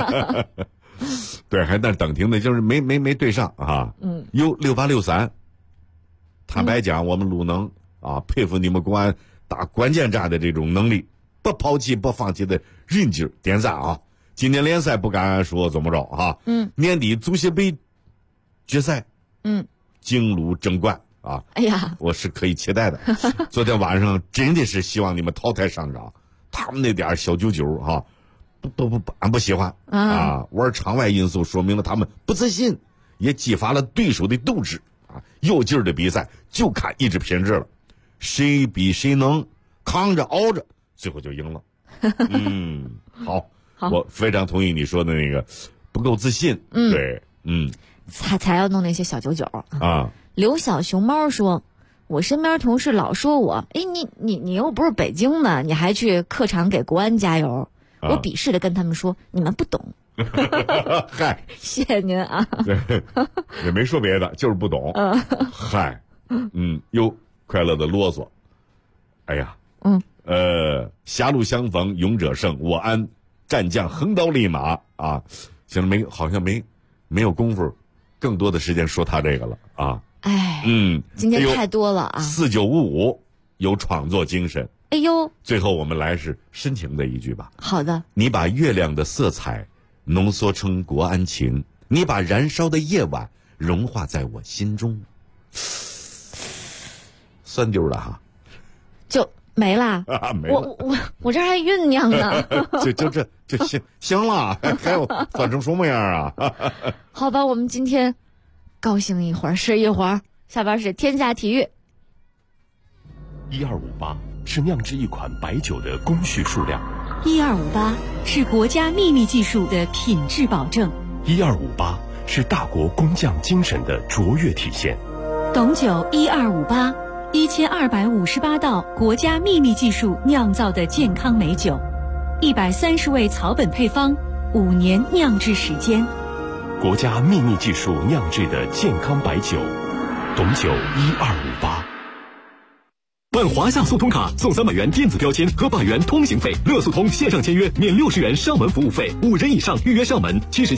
对，还那等停的，就是没对上啊。6863，坦白讲，我们鲁能佩服你们国安打关键战的这种能力，不抛弃不放弃的韧劲儿，点赞啊！今年联赛不敢说怎么着哈，年底足协杯决赛，京鲁争冠啊！ 哎呀， 我是可以期待的。昨天晚上真的是希望你们淘汰上场，他们那点小九哈，不，俺不喜欢玩场外因素，说明了他们不自信，也激发了对手的斗志有劲儿的比赛就看意志品质了。谁比谁能扛着熬着，最后就赢了。好，我非常同意你说的那个不够自信。对， 才要弄那些小99啊。刘小熊猫说，我身边同事老说我，你又不是北京的，你还去客场给国安加油。我鄙视的跟他们说，你们不懂。 嗨， 谢谢您啊。 也没说别的，就是不懂。嗨，又快乐的啰嗦。哎呀，狭路相逢勇者胜，我安战将横刀立马啊！行了，好像没有功夫，更多的时间说他这个了啊。 哎，今天太多了啊 ！4955有创作精神。 哎呦， 最后我们来是深情的一句吧。 好的。 你把月亮的色彩浓缩成国安情，你把燃烧的夜晚融化在我心中。算丢了哈， 就没了。 没了。 我这还酝酿呢。 就行了，还有算成什么样啊？ 好吧，我们今天高兴一会儿是一会儿。下边是天下体育。 1258是酿制一款白酒的工序数量 ，1258是国家秘密技术的品质保证 ，1258是大国工匠精神的卓越体现。 董酒1258，1258道国家秘密技术酿造的健康美酒，130味草本配方，5年酿制时间。 国家秘密技术酿制的健康白酒，董酒1258。 办华夏速通卡送300元电子标签和8元通行费，乐速通线上签约免60元上门服务费，5人以上预约上门，70